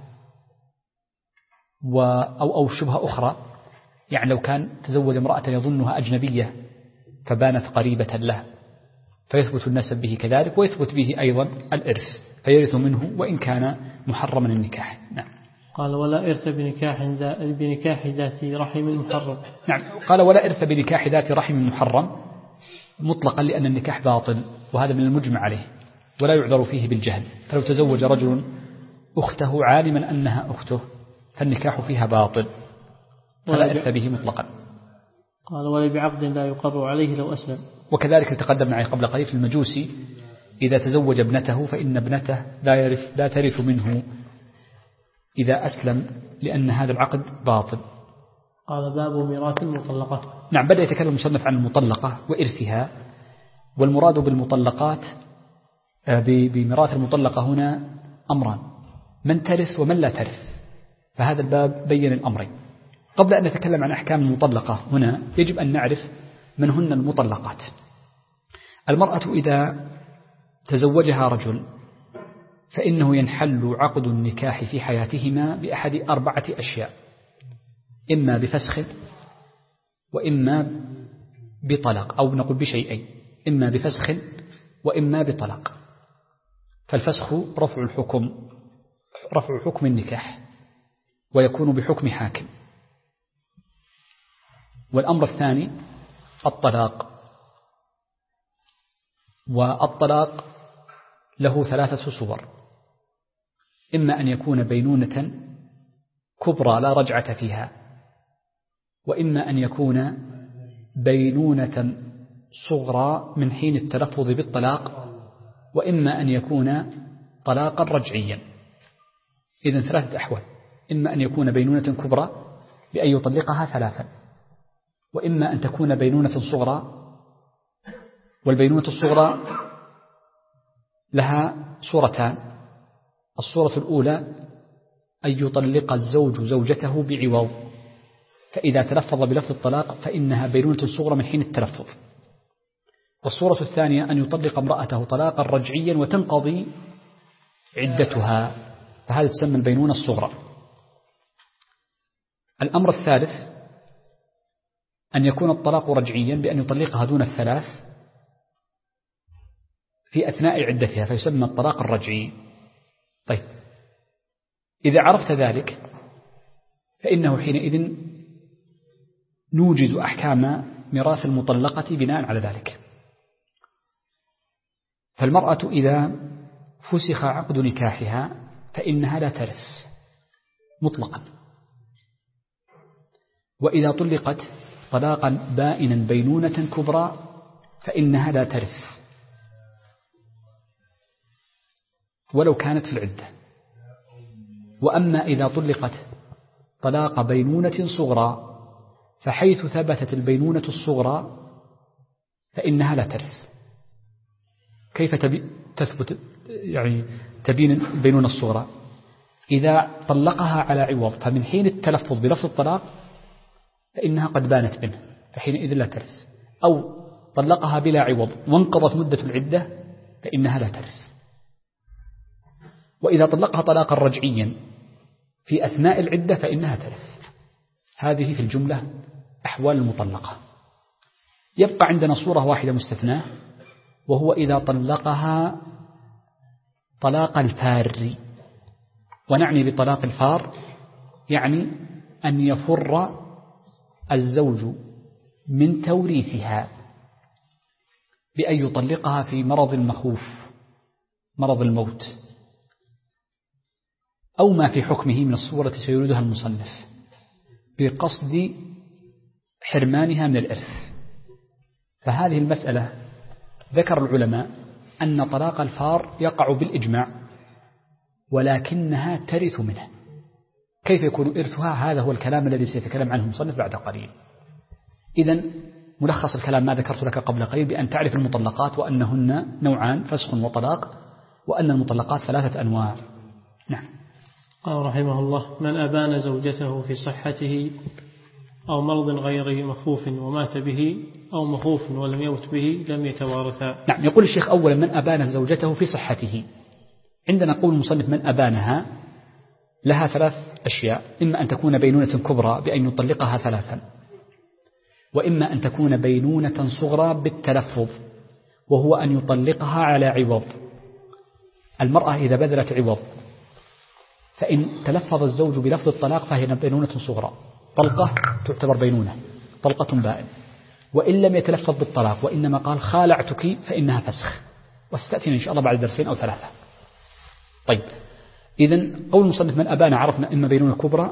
أو شبهة أخرى، يعني لو كان تزوج امرأة يظنها أجنبية فبانت قريبة له فيثبت النسب به كذلك، ويثبت به أيضا الإرث فيرث منه وإن كان محرما النكاح. نعم. قال ولا إرث بنكاح ذات رحم محرم. نعم، قال ولا إرث بنكاح ذات رحم محرم مطلقا لأن النكاح باطل، وهذا من المجمع عليه ولا يعذر فيه بالجهل. فلو تزوج رجل أخته عالما أنها أخته فالنكاح فيها باطل فلا إرث به مطلقا. قال ولا بعقد لا يقر عليه لو أسلم. وكذلك تقدم معي قبل قليل في المجوسي إذا تزوج ابنته فإن ابنته لا ترث منه إذا أسلم لأن هذا العقد باطل. قال باب ميراث المطلقة. نعم، بدأ يتكلم المصنف عن المطلقة وإرثها، والمراد بالمطلقات بميراث المطلقة هنا أمران: من ترث ومن لا ترث. فهذا الباب بين الأمرين. قبل أن نتكلم عن أحكام المطلقة هنا يجب أن نعرف من هن المطلقات. المرأة إذا تزوجها رجل فإنه ينحل عقد النكاح في حياتهما بأحد 4 أشياء: إما بفسخ، وإما بطلاق، أو نقول بشيئين: إما بفسخ وإما بطلاق. فالفسخ رفع حكم النكاح، ويكون بحكم حاكم. والأمر الثاني الطلاق، والطلاق له 3 صور: إما أن يكون بينونة كبرى لا رجعة فيها، وإما أن يكون بينونة صغرى من حين التلفظ بالطلاق، وإما أن يكون طلاقا رجعيا. إذن 3 أحوال: إما أن يكون بينونة كبرى بأن يطلقها 3، وإما أن تكون بينونة صغرى، والبينونة الصغرى لها صورتان: الصورة الأولى أن يطلق الزوج زوجته بعوض، فإذا تلفظ بلفظ الطلاق فإنها بينونة صغرى من حين التلفظ. والصورة الثانية أن يطلق امرأته طلاقا رجعيا وتنقضي عدتها، فهذا تسمى البينونة الصغرى. الأمر الثالث أن يكون الطلاق رجعيا بأن يطلقها دون 3 في أثناء عدتها، فيسمى الطلاق الرجعي. طيب، إذا عرفت ذلك فإنه حينئذ نوجد أحكام ميراث المطلقة بناء على ذلك. فالمرأة إذا فسخ عقد نكاحها فإنها لا ترث مطلقا، وإذا طلقت طلاقا بائنا بينونة كبرى فإنها لا ترث ولو كانت في العدة. وأما إذا طلقت طلاق بينونة صغرى فحيث ثبتت البينونة الصغرى فإنها لا ترث. كيف تثبت تبين البينونة الصغرى؟ إذا طلقها على عوض فمن حين التلفظ بلفظ الطلاق فإنها قد بانت منه، فحينئذ لا ترث. أو طلقها بلا عوض وانقضت مدة العدة فإنها لا ترث. وإذا طلقها طلاقا رجعيا في أثناء العدة فإنها ترث. هذه في الجملة أحوال المطلقة. يبقى عندنا صورة واحدة مستثناة، وهو إذا طلقها طلاق الفار. ونعني بطلاق الفار يعني أن يفر الزوج من توريثها بأن يطلقها في مرض المخوف، مرض الموت، أو ما في حكمه من الصورة سيريدها المصنف بقصد حرمانها من الإرث. فهذه المسألة ذكر العلماء أن طلاق الفار يقع بالإجماع، ولكنها ترث منه. كيف يكون إرثها؟ هذا هو الكلام الذي سيتكلم عنه المصنف بعد قليل. إذن ملخص الكلام ما ذكرت لك قبل قليل بأن تعرف المطلقات وأنهن نوعان: فسخ وطلاق، وأن المطلقات 3 أنواع. نعم. قال رحمه الله: من أبان زوجته في صحته أو مرض غير مخوف ومات به، أو مخوف ولم يمت به، لم يتوارثا. نعم. يقول الشيخ: أولا من أبان زوجته في صحته. عندنا قول المصنف من أبانها لها 3 أشياء: إما أن تكون بينونة كبرى بأن يطلقها 3، وإما أن تكون بينونة صغرى بالتلفظ، وهو أن يطلقها على عوض. المرأة إذا بذلت عوض فإن تلفظ الزوج بلفظ الطلاق فهي بينونة صغرى، طلقة تعتبر بينونة، طلقة بائن. وإن لم يتلفظ بالطلاق وإنما قال خالعتك فإنها فسخ، وستأتينا إن شاء الله بعد 2 أو 3. طيب، إذن قول المصنف من أبان عرفنا إما بينونة كبرى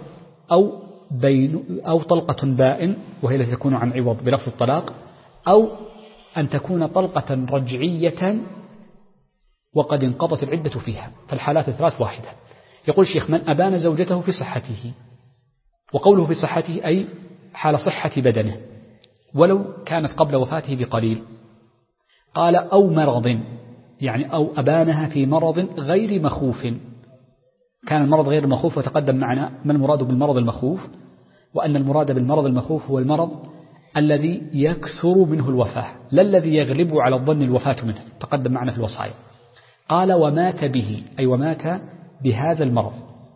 أو طلقة بائن وهي التي تكون عن عوض بلفظ الطلاق، أو أن تكون طلقة رجعية وقد انقضت العدة فيها. فالحالات 3 واحدة. يقول الشيخ: من أبان زوجته في صحته. وقوله في صحته أي حال صحة بدنه ولو كانت قبل وفاته بقليل. قال: أو مرض، يعني أو أبانها في مرض غير مخوف. كان المرض غير مخوف، وتقدم معنا ما المراد بالمرض المخوف، وأن المراد بالمرض المخوف هو المرض الذي يكثر منه الوفاة، لا الذي يغلب على الظن الوفاة منه، تقدم معنا في الوصايا. قال ومات به، أي ومات بهذا المرض،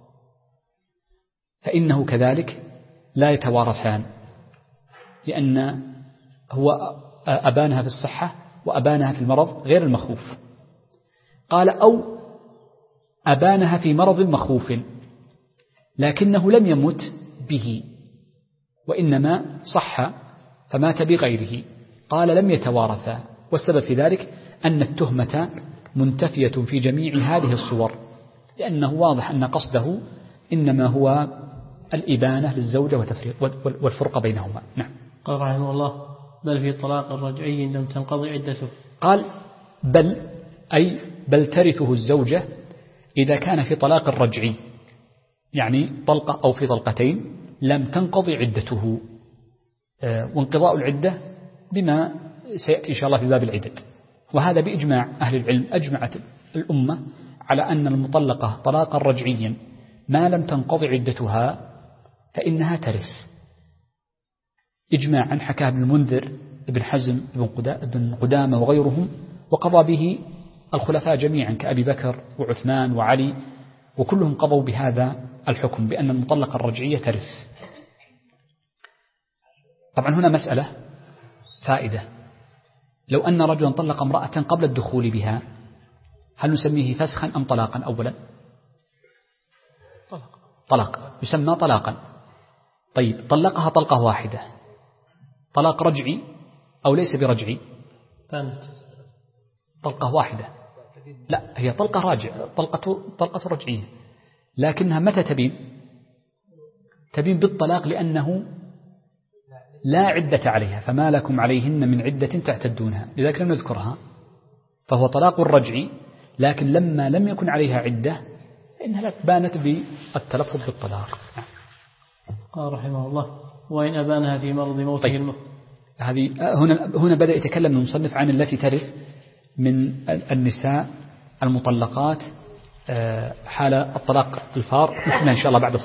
فإنه كذلك لا يتوارثان، لأن هو أبانها في الصحة وأبانها في المرض غير المخوف. قال أو أبانها في مرض مخوف لكنه لم يمت به وإنما صح فمات بغيره، قال لم يتوارثا، والسبب في ذلك أن التهمة منتفية في جميع هذه الصور، لأنه واضح أن قصده إنما هو الإبانة للزوجة والفرقة بينهما. نعم. قال رحمه الله بل في طلاق الرجعي لم تنقضي عدته. قال بل، أي بل ترثه الزوجة إذا كان في طلاق الرجعي، يعني طلقة أو في طلقتين لم تنقضي عدته، وانقضاء العدة بما سيأتي إن شاء الله في باب العدد. وهذا بإجماع أهل العلم، أجمعت الأمة على أن المطلقة طلاقا رجعيا ما لم تنقضي عدتها فإنها ترث، إجماعا حكاه ابن المنذر، ابن حزم، ابن قدامة وغيرهم، وقضى به الخلفاء جميعا كأبي بكر وعثمان وعلي، وكلهم قضوا بهذا الحكم بأن المطلقة الرجعية ترث. طبعا هنا مسألة فائدة، لو أن رجلا طلق امرأة قبل الدخول بها هل نسميه فسخا أم طلاقا؟ أولا طلاق، يسمى طلاقا. طيب طلقها طلقة واحدة، طلاق رجعي أو ليس برجعي؟ طلقة واحدة، لا هي طلقة راجع، طلقة رجعية، لكنها متى تبين بالطلاق، لأنه لا عدة عليها، فما لكم عليهن من عدة تعتدونها، لذلك لم نذكرها، فهو طلاق رجعي، لكن لما لم يكن عليها عدة فإنها بانت بالتلفظ بالطلاق. قال رحمه الله وإن أبانها في مرض موته. طيب. هذه هنا بدأ يتكلم المصنف عن التي ترث من النساء المطلقات حال الطلاق الفار، نحن إن شاء الله بعد